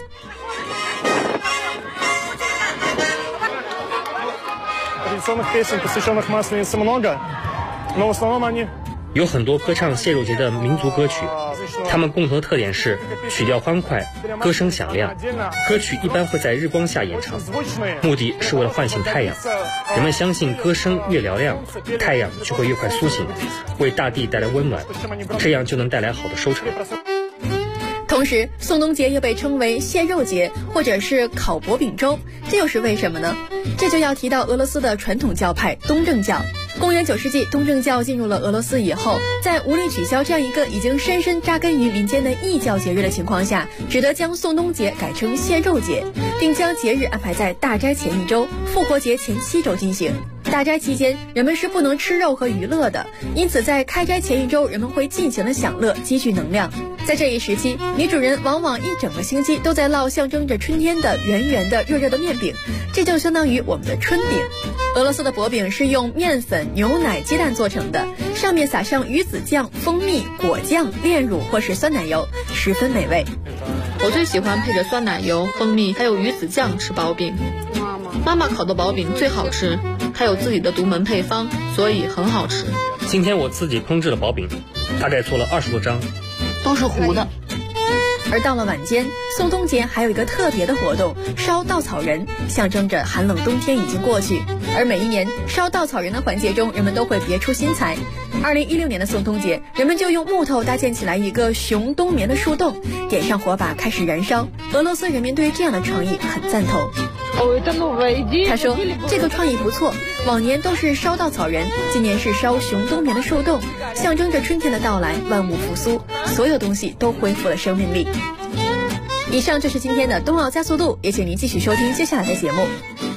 有很多歌唱蟹肉节的民族歌曲，它们共同的特点是曲调欢快，歌声响亮。歌曲一般会在日光下演唱，目的是为了唤醒太阳。人们相信歌声越嘹亮，太阳就会越快苏醒，为大地带来温暖，这样就能带来好的收成。 同时，宋冬节又被称为蟹肉节或者是烤薄饼粥，这又是为什么呢？这就要提到俄罗斯的传统教派东正教。公元9世纪，东正教进入了俄罗斯以后，在无力取消这样一个已经深深扎根于民间的异教节日的情况下，只得将宋冬节改成蟹肉节，并将节日安排在大斋前1周、复活节前7周进行。大斋期间，人们是不能吃肉和娱乐的，因此在开斋前1周，人们会尽情的享乐，积聚能量。在这一时期，女主人往往一整个星期都在烙象征着春天的圆圆的热热的面饼，这就相当于我们的春饼。俄罗斯的薄饼是用面粉、牛奶、鸡蛋做成的，上面撒上鱼子酱、蜂蜜、果酱、炼乳或是酸奶油，十分美味。 我最喜欢配着酸奶油、蜂蜜还有鱼子酱吃薄饼。妈妈烤的薄饼最好吃，还有自己的独门配方，所以很好吃。 今天我自己烹制了薄饼，大概做了20多张， 都是糊的。 而到了晚间，宋冬节还有一个特别的活动，烧稻草人，象征着寒冷冬天已经过去。而每一年烧稻草人的环节中，人们都会别出心裁。2016年的宋冬节，人们就用木头搭建起来一个熊冬眠的树洞，点上火把开始燃烧。俄罗斯人民对这样的创意很赞同。他说这个创意不错，往年都是烧稻草人，今年是烧熊冬眠的树洞，象征着春天的到来，万物复苏，所有东西都恢复了生命力。以上就是今天的冬奥加速度，也请您继续收听接下来的节目。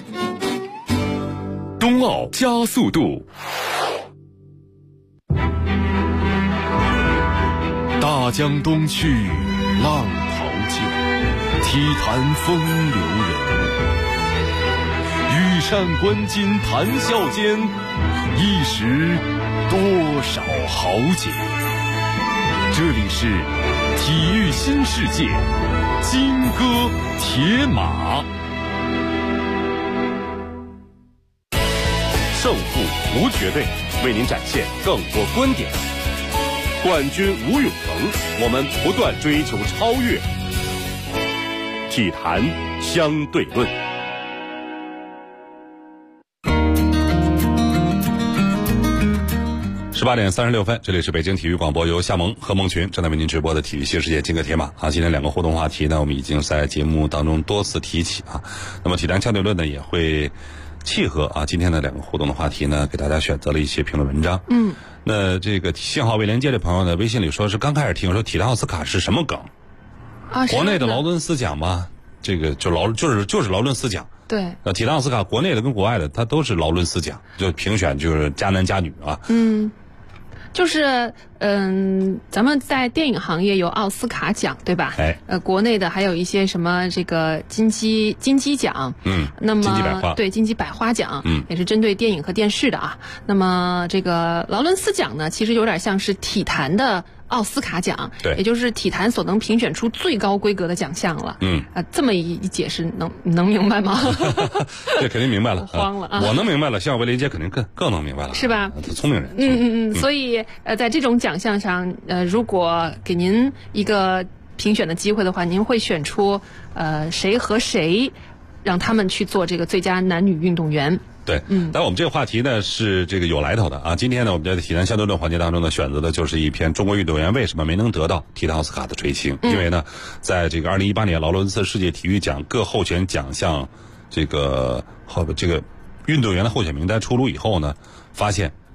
冬奥加速度，大江东去，浪淘尽，体坛风流人物。羽扇纶巾谈笑间，一时多少豪杰。这里是体育新世界，金戈铁马。胜负无绝对，为您展现更多观点。冠军无永恒，我们不断追求超越。体坛相对论。18点36分，这里是北京体育广播，由夏萌和孟群正在为您直播的体育新世界金戈铁马啊。今天2个互动话题呢，我们已经在节目当中多次提起啊。那么体坛相对论呢，也会契合啊今天的2个互动的话题呢，给大家选择了一些评论文章。那这个信号未连接的朋友呢，微信里说是刚开始听说体坛奥斯卡是什么梗啊？ 国内的劳伦斯奖吗？这个就是劳伦斯奖。 对， 体坛奥斯卡国内的跟国外的，它都是劳伦斯奖，就评选就是佳男佳女啊。 就是咱们在电影行业有奥斯卡奖，对吧？国内的还有一些什么这个金鸡奖，那么金鸡百花， 对，金鸡百花奖，也是针对电影和电视的啊。那么这个劳伦斯奖呢，其实有点像是体坛的奥斯卡奖， 对， 也就是体坛所能评选出最高规格的奖项了。这么一解释，能明白吗？ 这肯定明白了， 慌了啊！ 我能明白了，信号未连接肯定更能明白了， 是吧？ 他聪明人。 所以在这种奖项上，如果给您一个评选的机会的话，您会选出谁和谁，让他们去做这个最佳男女运动员。 对，但我们这个话题呢是这个有来头的啊。今天呢，我们在体坛相对论环节当中呢，选择的就是一篇中国运动员为什么没能得到体坛奥斯卡的垂青。因为呢，在这个2018年劳伦斯世界体育奖各候选奖项这个运动员的候选名单出炉以后呢，发现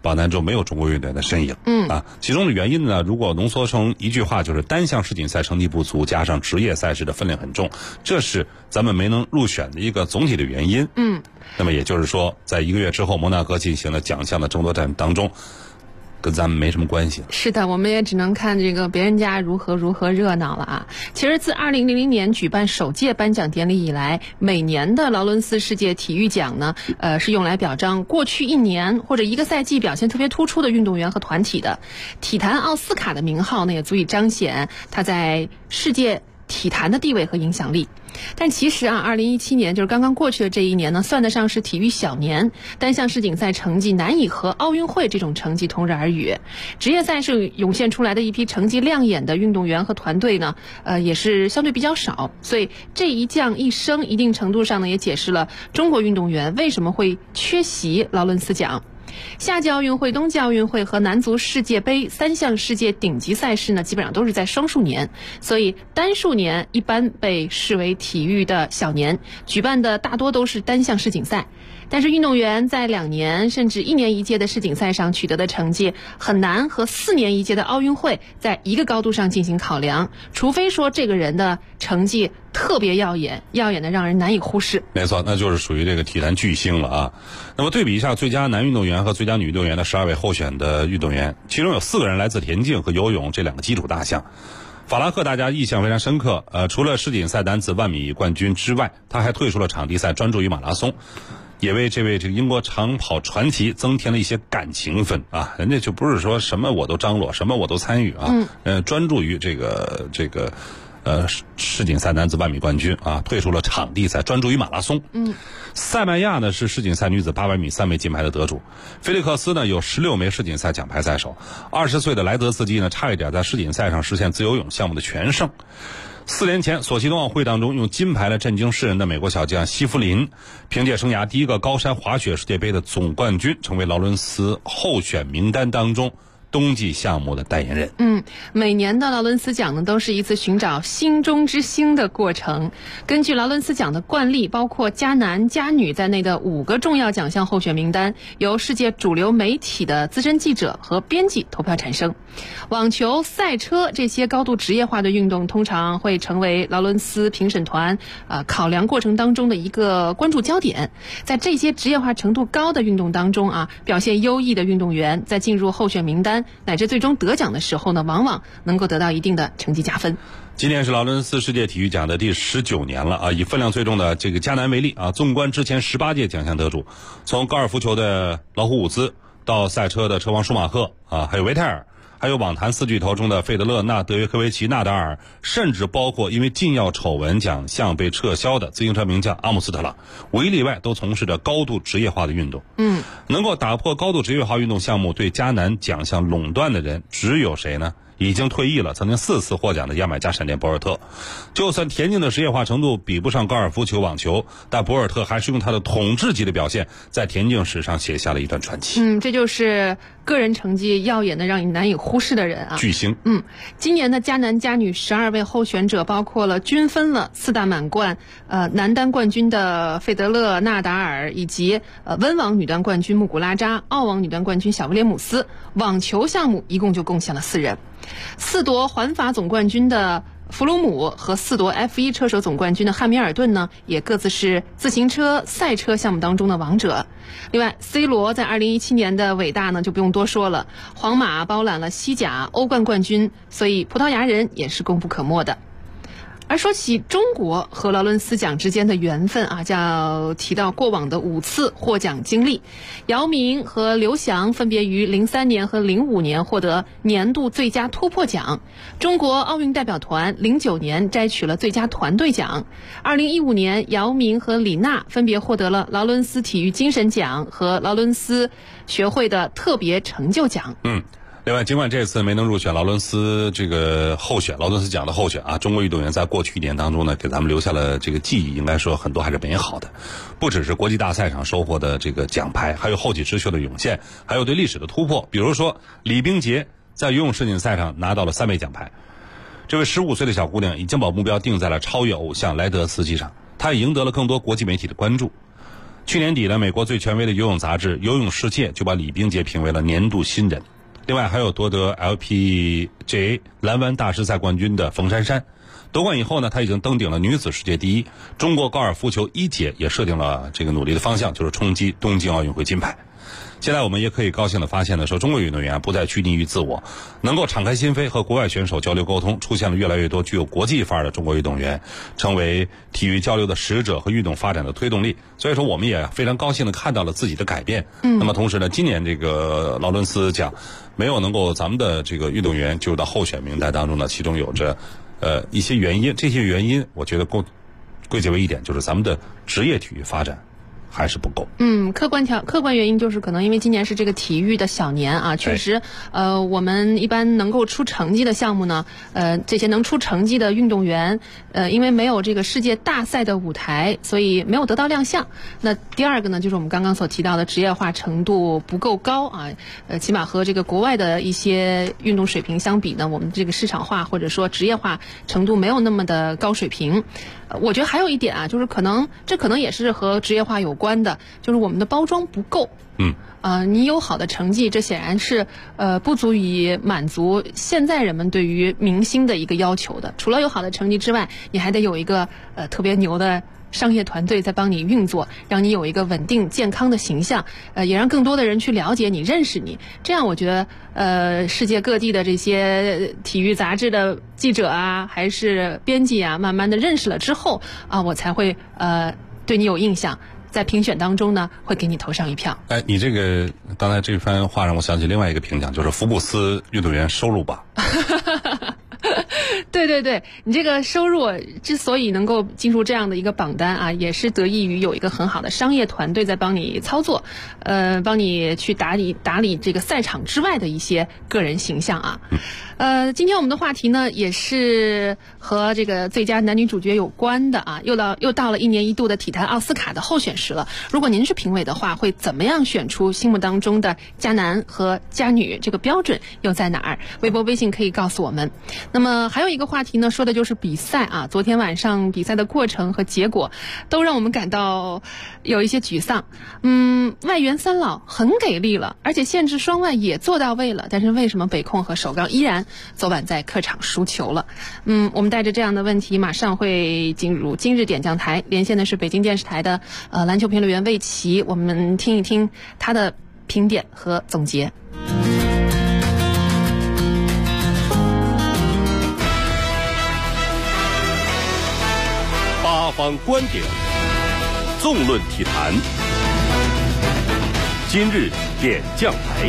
榜单中没有中国运动员的身影。其中的原因呢，如果浓缩成一句话，就是单项世锦赛成绩不足，加上职业赛事的分量很重，这是咱们没能入选的一个总体的原因。那么也就是说，在1个月之后，摩纳哥进行了奖项的争夺战当中，跟咱们没什么关系。 是的，我们也只能看这个别人家如何热闹了啊。其实自2000年举办首届颁奖典礼以来，每年的劳伦斯世界体育奖呢，是用来表彰过去1年或者1个赛季表现特别突出的运动员和团体的。体坛奥斯卡的名号呢，也足以彰显他在世界体坛的地位和影响力。但其实啊，2017年就是刚刚过去的这一年呢，算得上是体育小年，单项世锦赛成绩难以和奥运会这种成绩同日而语。职业赛事涌现出来的一批成绩亮眼的运动员和团队呢，也是相对比较少，所以这一降一升，一定程度上呢，也解释了中国运动员为什么会缺席劳伦斯奖。夏季奥运会、冬季奥运会和男足世界杯3项世界顶级赛事呢，基本上都是在双数年，所以单数年一般被视为体育的小年，举办的大多都是单项世锦赛。但是运动员在2年甚至1年一届的世锦赛上取得的成绩，很难和4年一届的奥运会在一个高度上进行考量，除非说这个人的成绩特别耀眼的让人难以忽视。 没错，那就是属于这个体坛巨星了啊。那么对比一下最佳男运动员和最佳女运动员的12位候选的运动员，其中有4个人来自田径和游泳这2个基础大项。法拉赫大家印象非常深刻，除了世锦赛男子10000米冠军之外，他还退出了场地赛，专注于马拉松，也为这位英国长跑传奇增添了一些感情分啊。人家就不是说什么我都张罗，什么我都参与啊，专注于这个世锦赛男子10000米冠军啊，退出了场地赛，专注于马拉松。塞麦亚呢是世锦赛女子800米3枚金牌的得主，菲利克斯呢有16枚世锦赛奖牌在手，20岁的莱德斯基呢差一点在世锦赛上实现自由泳项目的全胜。4年前索契冬奥会当中用金牌来震惊世人的美国小将希弗林，凭借生涯第一个高山滑雪世界杯的总冠军，成为劳伦斯候选名单当中冬季项目的代言人。 每年的劳伦斯奖呢，都是一次寻找心中之星的过程。根据劳伦斯奖的惯例，包括加男加女在内的5个重要奖项候选名单，由世界主流媒体的资深记者和编辑投票产生。网球、赛车这些高度职业化的运动，通常会成为劳伦斯评审团考量过程当中的一个关注焦点。在这些职业化程度高的运动当中啊，表现优异的运动员在进入候选名单乃至最终得奖的时候呢，往往能够得到一定的成绩加分。 今年是劳伦斯世界体育奖的第19年了啊！以分量最重的这个加男为例啊，纵观之前18届奖项得主，从高尔夫球的老虎伍兹到赛车的车王舒马赫啊，还有维泰尔，还有网坛4巨头中的费德勒、德约科维奇、纳达尔，甚至包括因为禁药丑闻奖项被撤销的自行车名将阿姆斯特朗，无一例外都从事着高度职业化的运动。能够打破高度职业化运动项目对加男奖项垄断的人只有谁呢？已经退役了，曾经4次获奖的牙买加闪电博尔特。就算田径的职业化程度比不上高尔夫球、网球，但博尔特还是用他的统治级的表现，在田径史上写下了一段传奇。 这就是个人成绩耀眼的让你难以忽视的人啊， 巨星。 今年的加男加女12位候选者，包括了均分了4大满贯男单冠军的费德勒、纳达尔，以及温网女单冠军穆古拉扎、澳网女单冠军小威廉姆斯。网球项目一共就贡献了4人。4夺环法总冠军的弗鲁姆和4夺 F1 车手总冠军的汉密尔顿呢，也各自是自行车、赛车项目当中的王者。另外 C 罗在2017年的伟大呢，就不用多说了，皇马包揽了西甲、欧冠冠军，所以葡萄牙人也是功不可没的。而说起中国和劳伦斯奖之间的缘分啊，就要提到过往的5次获奖经历。姚明和刘翔分别于03年和05年获得年度最佳突破奖。中国奥运代表团09年摘取了最佳团队奖。2015年，姚明和李娜分别获得了劳伦斯体育精神奖和劳伦斯学会的特别成就奖。 另外，尽管这次没能入选劳伦斯奖的候选啊，中国运动员在过去1年当中呢，给咱们留下了这个记忆，应该说很多还是美好的。不只是国际大赛上收获的这个奖牌，还有后起之秀的涌现，还有对历史的突破。比如说，李冰洁在游泳世锦赛上拿到了3枚奖牌。这位15岁的小姑娘已经把目标定在了超越偶像莱德斯基上，她也赢得了更多国际媒体的关注。 去年底呢，美国最权威的游泳杂志《游泳世界》就把李冰洁评为了年度新人。另外还有夺得 LPGA 蓝湾大师赛冠军的冯珊珊，夺冠以后呢，她已经登顶了女子世界第一。中国高尔夫球一姐也设定了这个努力的方向，就是冲击东京奥运会金牌。现在我们也可以高兴地发现呢，说中国运动员不再拘泥于自我，能够敞开心扉和国外选手交流沟通，出现了越来越多具有国际范儿的中国运动员，成为体育交流的使者和运动发展的推动力。所以说我们也非常高兴地看到了自己的改变。那么同时呢，今年这个劳伦斯奖没有能够咱们的这个运动员进入到候选名单当中呢，其中有着一些原因，这些原因我觉得归结为一点，就是咱们的职业体育发展还是不够。 客观原因就是可能因为今年是这个体育的小年啊，确实，我们一般能够出成绩的项目呢，这些能出成绩的运动员，因为没有这个世界大赛的舞台，所以没有得到亮相。那第二个呢，就是我们刚刚所提到的职业化程度不够高啊，起码和这个国外的一些运动水平相比呢，我们这个市场化或者说职业化程度没有那么的高水平。我觉得还有一点啊，就是可能也是和职业化有关的，就是我们的包装不够。你有好的成绩，这显然是不足以满足现在人们对于明星的一个要求的。除了有好的成绩之外，你还得有一个特别牛的商业团队在帮你运作，让你有一个稳定健康的形象，也让更多的人去了解你、认识你。这样我觉得世界各地的这些体育杂志的记者啊，还是编辑啊，慢慢的认识了之后啊，我才会对你有印象，在评选当中呢，会给你投上一票。 你这个刚才这番话让我想起另外一个评奖，就是福布斯运动员收入榜。 对，你这个收入之所以能够进入这样的一个榜单啊，也是得益于有一个很好的商业团队在帮你操作，帮你去打理这个赛场之外的一些个人形象啊。今天我们的话题呢，也是和这个最佳男女主角有关的啊，又到了一年一度的体坛奥斯卡的候选时了。如果您是评委的话，会怎么样选出心目当中的佳男和佳女？这个标准又在哪儿？微博微信可以告诉我们。那么还有一个话题呢，说的就是比赛啊。昨天晚上比赛的过程和结果都让我们感到有一些沮丧。外援三老很给力了，而且限制双外也做到位了，但是为什么北控和首钢依然昨晚在客场输球了？我们带着这样的问题马上会进入今日点将台，连线的是北京电视台的篮球评论员魏琦，我们听一听他的评点和总结。 八方观点，纵论体坛，今日点将台。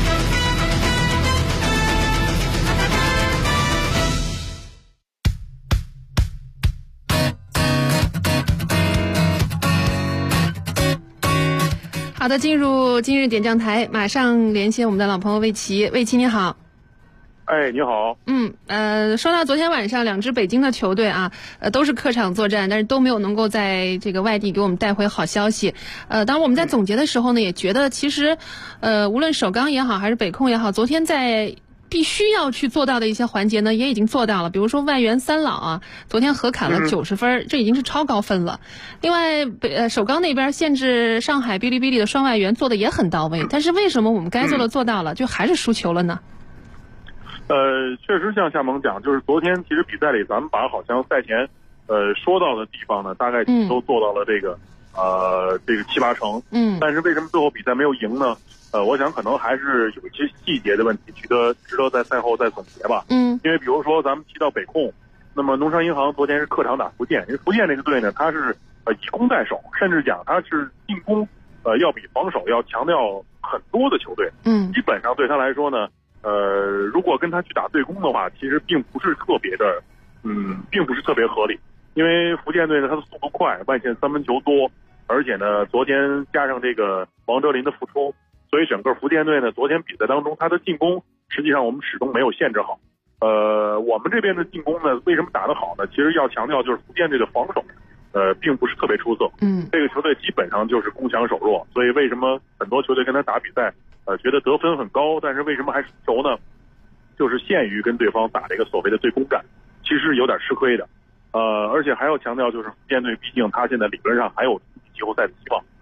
好的，进入今日点将台，马上连线我们的老朋友魏琦。魏琦你好。 你好。 说到昨天晚上两支北京的球队啊，都是客场作战，但是都没有能够在这个外地给我们带回好消息。当然我们在总结的时候呢，也觉得其实无论首钢也好，还是北控也好，昨天在必须要去做到的一些环节呢，也已经做到了。比如说外援三老啊，昨天合砍了90分，这已经是超高分了。另外首钢那边限制上海哔哩哔哩的双外援做的也很到位，但是为什么我们该做的做到了，就还是输球了呢？ 确实像夏萌讲，就是昨天其实比赛里咱们把好像赛前说到的地方呢，大概都做到了这个7-8成。但是为什么最后比赛没有赢呢？我想可能还是有一些细节的问题，值得在赛后再总结吧。因为比如说咱们提到北控，那么农商银行昨天是客场打福建，因为福建这个队呢，它是以攻代守，甚至讲它是进攻要比防守要强调很多的球队。基本上对他来说呢，如果跟他去打对攻的话，其实并不是特别合理。因为福建队呢，他的速度快，外线三分球多，而且呢，昨天加上这个王哲林的复出，所以整个福建队呢，昨天比赛当中他的进攻实际上我们始终没有限制好。我们这边的进攻呢，为什么打得好呢？其实要强调就是福建队的防守并不是特别出色。这个球队基本上就是攻强守弱，所以为什么很多球队跟他打比赛觉得得分很高，但是为什么还输球呢？就是限于跟对方打这个所谓的对攻战，其实是有点吃亏的。而且还要强调，就是福建队毕竟他现在理论上还有季后赛的希望。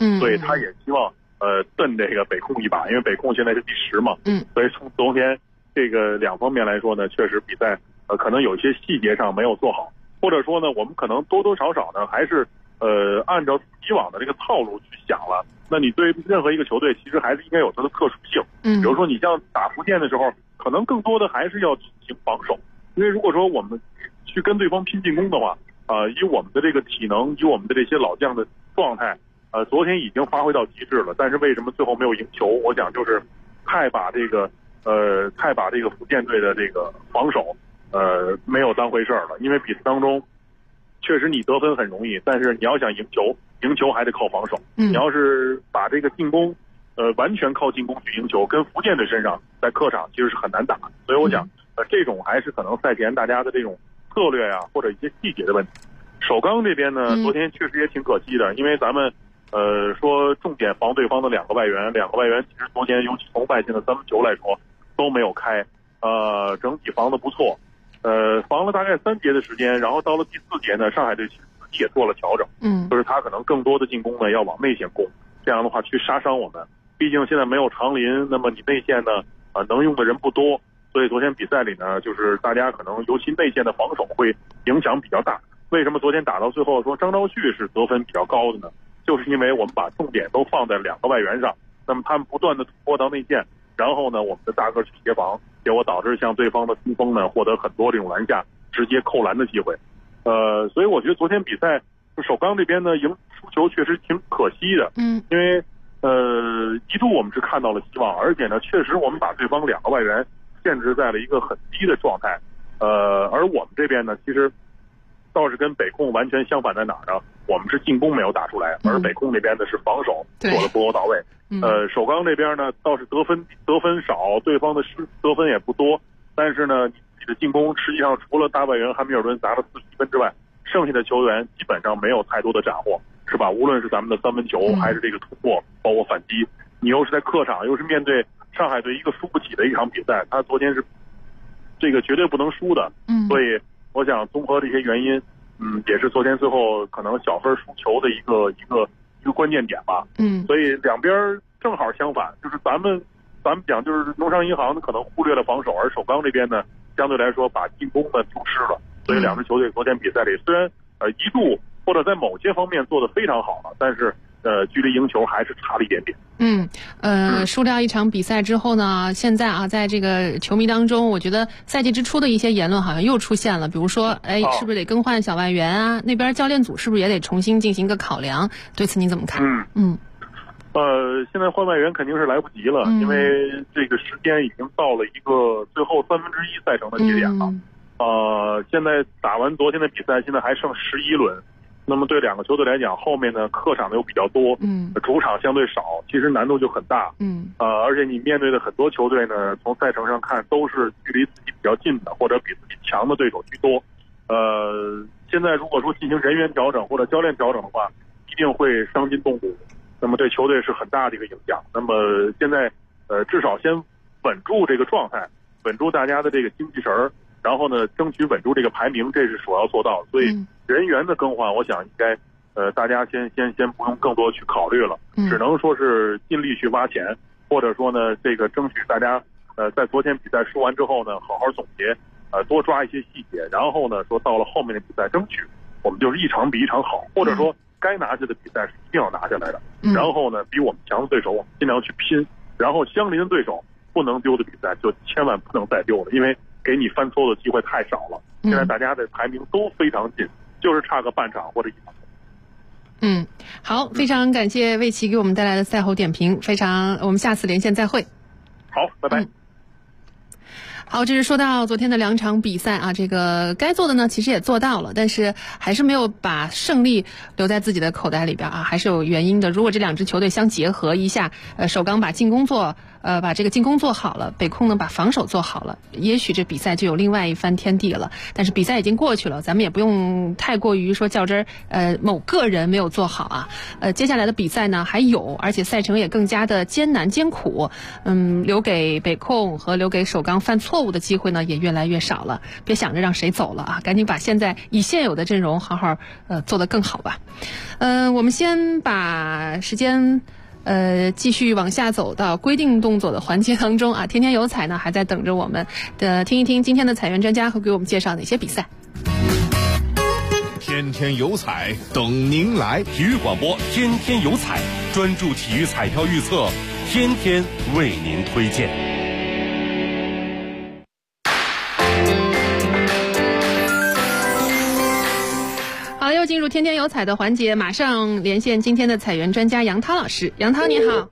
所以他也希望蹬这个北控一把，因为北控现在是第10嘛，所以从昨天这个2方面来说呢，确实比赛可能有些细节上没有做好，或者说呢，我们可能多多少少呢还是按照以往的这个套路去想了。那你对任何一个球队其实还是应该有它的特殊性，比如说你像打福建的时候，可能更多的还是要进行防守，因为如果说我们去跟对方拼进攻的话，以我们的这个体能，以我们的这些老将的状态，昨天已经发挥到极致了，但是为什么最后没有赢球？我想就是太把这个福建队的这个防守没有当回事了。因为比赛当中确实你得分很容易，但是你要想赢球还得靠防守。你要是把这个进攻完全靠进攻去赢球，跟福建队身上在客场其实是很难打。所以我想这种还是可能赛前大家的这种策略呀，或者一些细节的问题。首钢这边呢，昨天确实也挺可惜的，因为咱们说重点防对方的2个外援其实昨天尤其从外线的3分球来说都没有开，整体防得不错，防了大概3节的时间，然后到了第4节呢，上海队其实自己也做了调整，就是他可能更多的进攻呢要往内线攻，这样的话去杀伤我们。毕竟现在没有长林，那么你内线呢能用的人不多，所以昨天比赛里呢，就是大家可能尤其内线的防守会影响比较大。为什么昨天打到最后说张昭旭是得分比较高的呢？就是因为我们把重点都放在2个外援上，那么他们不断的突破到内线，然后呢我们的大个去协防，结果导致像对方的中锋呢获得很多这种篮下直接扣篮的机会。所以我觉得昨天比赛首钢这边呢输球确实挺可惜的，因为一度我们是看到了希望，而且呢确实我们把对方2个外援限制在了一个很低的状态，而我们这边呢其实倒是跟北控完全相反在哪儿呢？我们是进攻没有打出来，而北控那边呢是防守做的不够到位。首钢这边呢倒是得分少，对方的得分也不多，但是呢你的进攻实际上除了大外援汉密尔顿砸了41分之外，剩下的球员基本上没有太多的斩获，是吧？无论是咱们的3分球还是这个突破，包括反击，你又是在客场，又是面对上海队一个输不起的一场比赛，他昨天是这个绝对不能输的。所以我想综合这些原因，也是昨天最后可能小分输球的一个关键点吧。所以两边正好相反，就是咱们讲就是农商银行可能忽略了防守，而首钢这边呢相对来说把进攻呢丢失了。所以2支球队昨天比赛里虽然一度或者在某些方面做得非常好了，但是距离赢球还是差了一点点。 输掉一场比赛之后呢，现在在这个球迷当中，我觉得赛季之初的一些言论好像又出现了，比如说，是不是得更换小外援啊？那边教练组是不是也得重新进行一个考量？对此你怎么看？ 现在换外援肯定是来不及了，因为这个时间已经到了一个最后1/3赛程的节点了。现在打完昨天的比赛，现在还剩11轮。那么对2个球队来讲，后面呢客场的又比较多，主场相对少，其实难度就很大。而且你面对的很多球队呢，从赛程上看都是距离自己比较近的或者比自己强的对手居多。现在如果说进行人员调整或者教练调整的话，一定会伤筋动骨，那么对球队是很大的一个影响。那么现在至少先稳住这个状态，稳住大家的这个精气神儿，然后呢争取稳住这个排名，这是首要做到的。所以人员的更换，我想应该大家先不用更多去考虑了，只能说是尽力去挖钱，或者说呢这个争取大家在昨天比赛输完之后呢好好总结，多抓一些细节，然后呢说到了后面的比赛争取我们就是一场比一场好，或者说该拿下的比赛是一定要拿下来的，然后呢比我们强的对手我们尽量去拼，然后相邻的对手不能丢的比赛就千万不能再丢了，因为给你犯错的机会太少了。现在大家的排名都非常近，就是差个半场或者1场。 好，非常感谢魏奇给我们带来的赛后点评，我们下次连线再会。 好，拜拜。 好，这是说到昨天的2场比赛这个该做的呢其实也做到了，但是还是没有把胜利留在自己的口袋里边还是有原因的。如果这2支球队相结合一下，首钢把把这个进攻做好了，北控呢把防守做好了，也许这比赛就有另外一番天地了。但是比赛已经过去了，咱们也不用太过于说较真某个人没有做好接下来的比赛呢还有，而且赛程也更加的艰难艰苦，留给北控和留给首钢犯错错误的机会呢也越来越少了。别想着让谁走了啊，赶紧把现有的阵容好好做得更好吧。我们先把时间继续往下走到规定动作的环节当中啊。天天有彩呢还在等着我们听一听今天的彩员专家会给我们介绍哪些比赛。 天天有彩等您来，体育广播天天有彩，专注体育彩票预测，天天为您推荐。 好，又进入天天有彩的环节，马上连线今天的彩员专家杨涛老师。杨涛你好。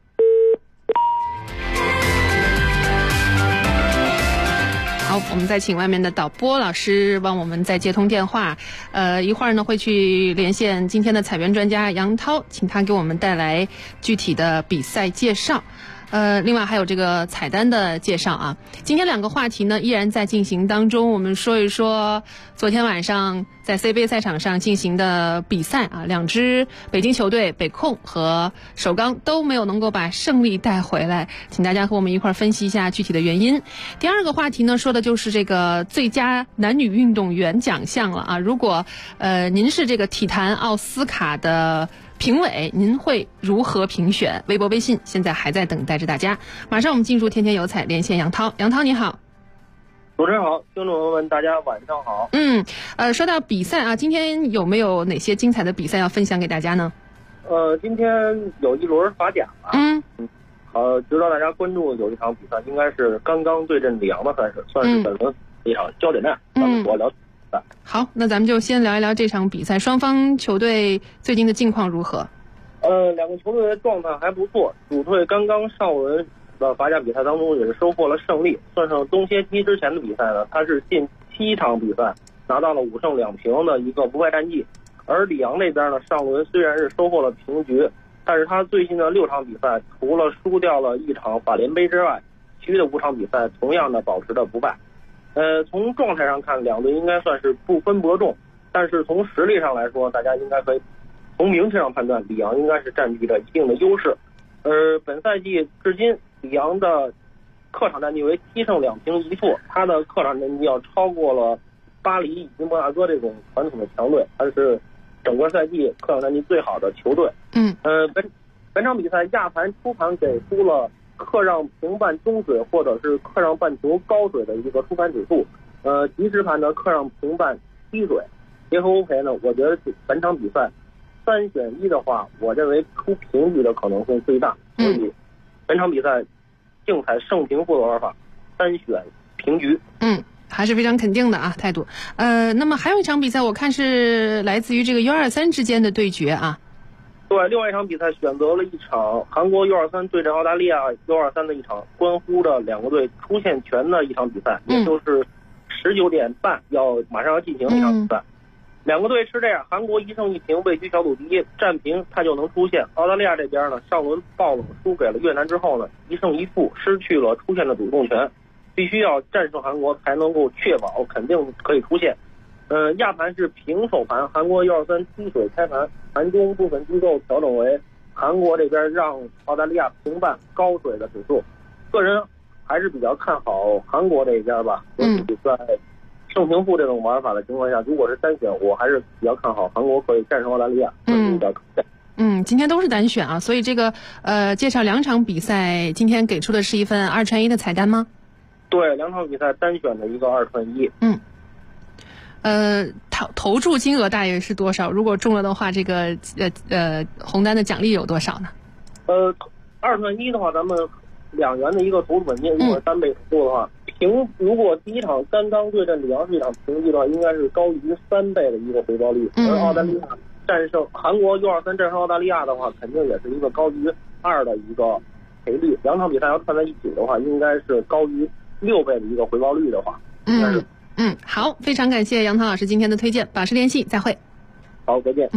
好，我们再请外面的导播老师帮我们再接通电话。一会儿呢会去连线今天的彩员专家杨涛，请他给我们带来具体的比赛介绍。另外还有这个彩单的介绍啊。今天2个话题呢依然在进行当中，我们说一说昨天晚上在 C 杯赛场上进行的比赛啊，2支北京球队北控和首钢都没有能够把胜利带回来，请大家和我们一块儿分析一下具体的原因。第2个话题呢说的就是这个最佳男女运动员奖项了啊。如果您是这个体坛奥斯卡的评委，您会如何评选？微博微信现在还在等待着大家。马上我们进入天天有彩，连线杨涛。杨涛你好。 主持人好，听众朋友们大家晚上好。 说到比赛啊，今天有没有哪些精彩的比赛要分享给大家呢？ 今天有一轮法甲吧。值得大家关注有一场比赛，应该是刚刚对阵里昂的赛事，算是本轮一场焦点战。咱们多聊。 好，那咱们就先聊一聊这场比赛，双方球队最近的近况如何？ 两个球队的状态还不错，主队刚刚上轮的法甲比赛当中也是收获了胜利，算上冬歇期之前的比赛呢，他是近7场比赛拿到了5胜2平的一个不败战绩。而里昂这边呢，上轮虽然是收获了平局，但是他最近的6场比赛除了输掉了1场法联杯之外，其余的5场比赛同样的保持着不败。从状态上看，两队应该算是不分伯仲，但是从实力上来说，大家应该可以从名气上判断，里昂应该是占据着一定的优势。本赛季至今，里昂的客场战绩为7胜2平1负，他的客场战绩要超过了巴黎以及摩纳哥这种传统的强队，他是整个赛季客场战绩最好的球队。本场比赛亚盘出盘给出了客让平半中水或者是客让半球高水的一个出盘指数，即时盘的客让平半低水。结合欧赔呢，我觉得本场比赛3选1的话，我认为出平局的可能性最大，所以本场比赛竞彩胜平负的玩法，3选平局。 还是非常肯定的啊态度。那么还有一场比赛，我看是来自于这个U23之间的对决啊。 对，另外一场比赛选择了一场韩国 U23 对阵澳大利亚 U23 的一场关乎着2个队出线权的一场比赛，也就是19点半马上要进行的一场比赛。2个队是这样，韩国1胜1平位居小组第一，战平他就能出线。澳大利亚这边呢，上轮爆冷输给了越南之后呢，1胜1负，失去了出线的主动权，必须要战胜韩国才能够确保肯定可以出线。亚盘是平手盘，韩国123低水开盘，盘中部分机构调整为韩国这边让澳大利亚平半高水的指数。个人还是比较看好韩国这边吧，所以在胜平负这种玩法的情况下，如果是单选，我还是比较看好韩国可以战胜澳大利亚。 今天都是单选啊，所以这个介绍2场比赛，今天给出的是一份2串1的彩单吗？ 对，2场比赛单选的一个2串1。 投注金额大约是多少？如果中了的话，这个红单的奖励有多少呢 ？2串1的话，咱们2元的一个投注本金，如果3倍投注的话，如果第一场刚刚对阵里昂是一场平局的话，应该是高于3倍的一个回报率。而澳大利亚战胜韩国 U23 战胜澳大利亚的话，肯定也是一个高于2的一个赔率。2场比赛要串在一起的话，应该是高于6倍的一个回报率的话，应该是。 好，非常感谢杨涛老师今天的推荐，保持联系，再会。 好，再见。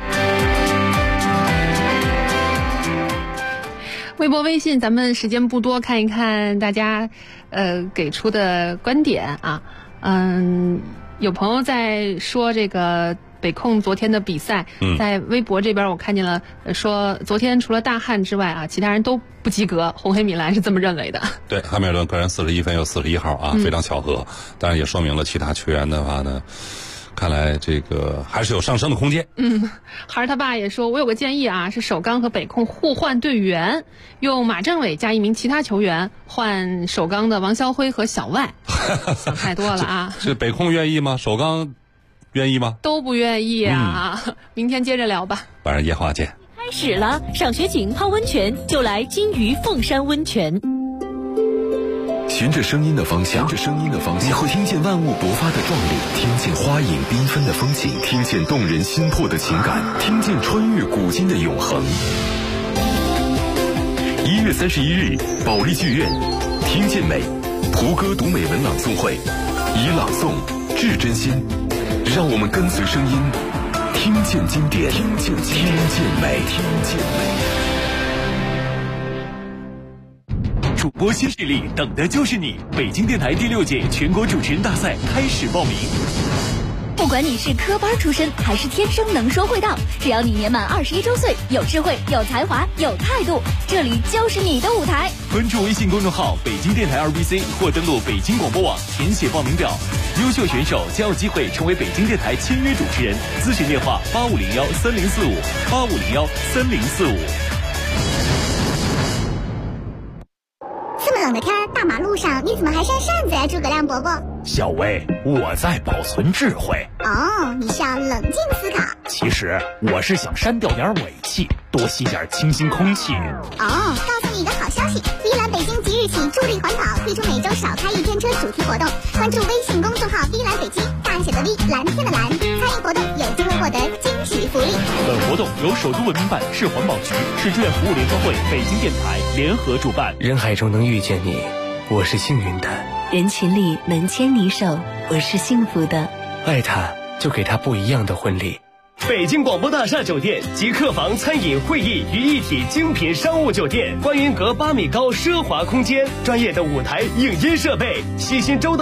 微博微信咱们时间不多，看一看大家给出的观点啊。有朋友在说这个北控昨天的比赛，在微博这边我看见了，说昨天除了大汉之外啊，其他人都不及格。红黑米兰是这么认为的。对， 汉密尔顿个人41分又41号啊，非常巧合，当然也说明了其他球员的话呢，看来这个还是有上升的空间。 孩儿他爸也说，我有个建议啊，是首钢和北控互换队员，用马政伟加一名其他球员换首钢的王肖辉和小外。想太多了啊！ 是北控愿意吗？首钢愿意吗？ 都不愿意啊！明天接着聊吧。 晚上夜话见。 开始了，赏雪景泡温泉就来金鱼凤山温泉。 循着声音的方向，你会听见万物勃发的壮丽，听见花影缤纷的风景，听见动人心魄的情感，听见穿越古今的永恒。1月31日，保利剧院，听见美，胡歌读美文朗诵会，以朗诵致真心，让我们跟随声音，听见经典，听见美。 主播新势力，等的就是你！北京电台第6届全国主持人大赛开始报名。 不管你是科班出身还是天生能说会道，只要你年满21周岁，有智慧、有才华、有态度，这里就是你的舞台。 关注微信公众号北京电台2BC 或登录北京广播网填写报名表，优秀选手将有机会成为北京电台签约主持人。咨询电话85013045，85013045。 这么冷的天，大马路上你怎么还扇扇子呀，诸葛亮伯伯？ 小薇，我在保存智慧。 哦，你是要冷静思考。 其实我是想删掉点尾气，多吸点清新空气。 哦，告诉你一个好消息，依兰北京即日起助力环保，推出每周少开一天车主题活动。关注微信公众号依兰北京，大写的 V， 蓝天的蓝，参与活动有机会获得惊喜福利。 本活动由首都文明办、市环保局、市志愿服务联合会、北京电台联合主办。 人海中能遇见你，我是幸运的； 人群里能牵你手，我是幸福的。 爱他，就给他不一样的婚礼。 北京广播大厦酒店集客房、餐饮、会议于一体精品商务酒店，观云阁8米高奢华空间，专业的舞台、影音设备，细心周到。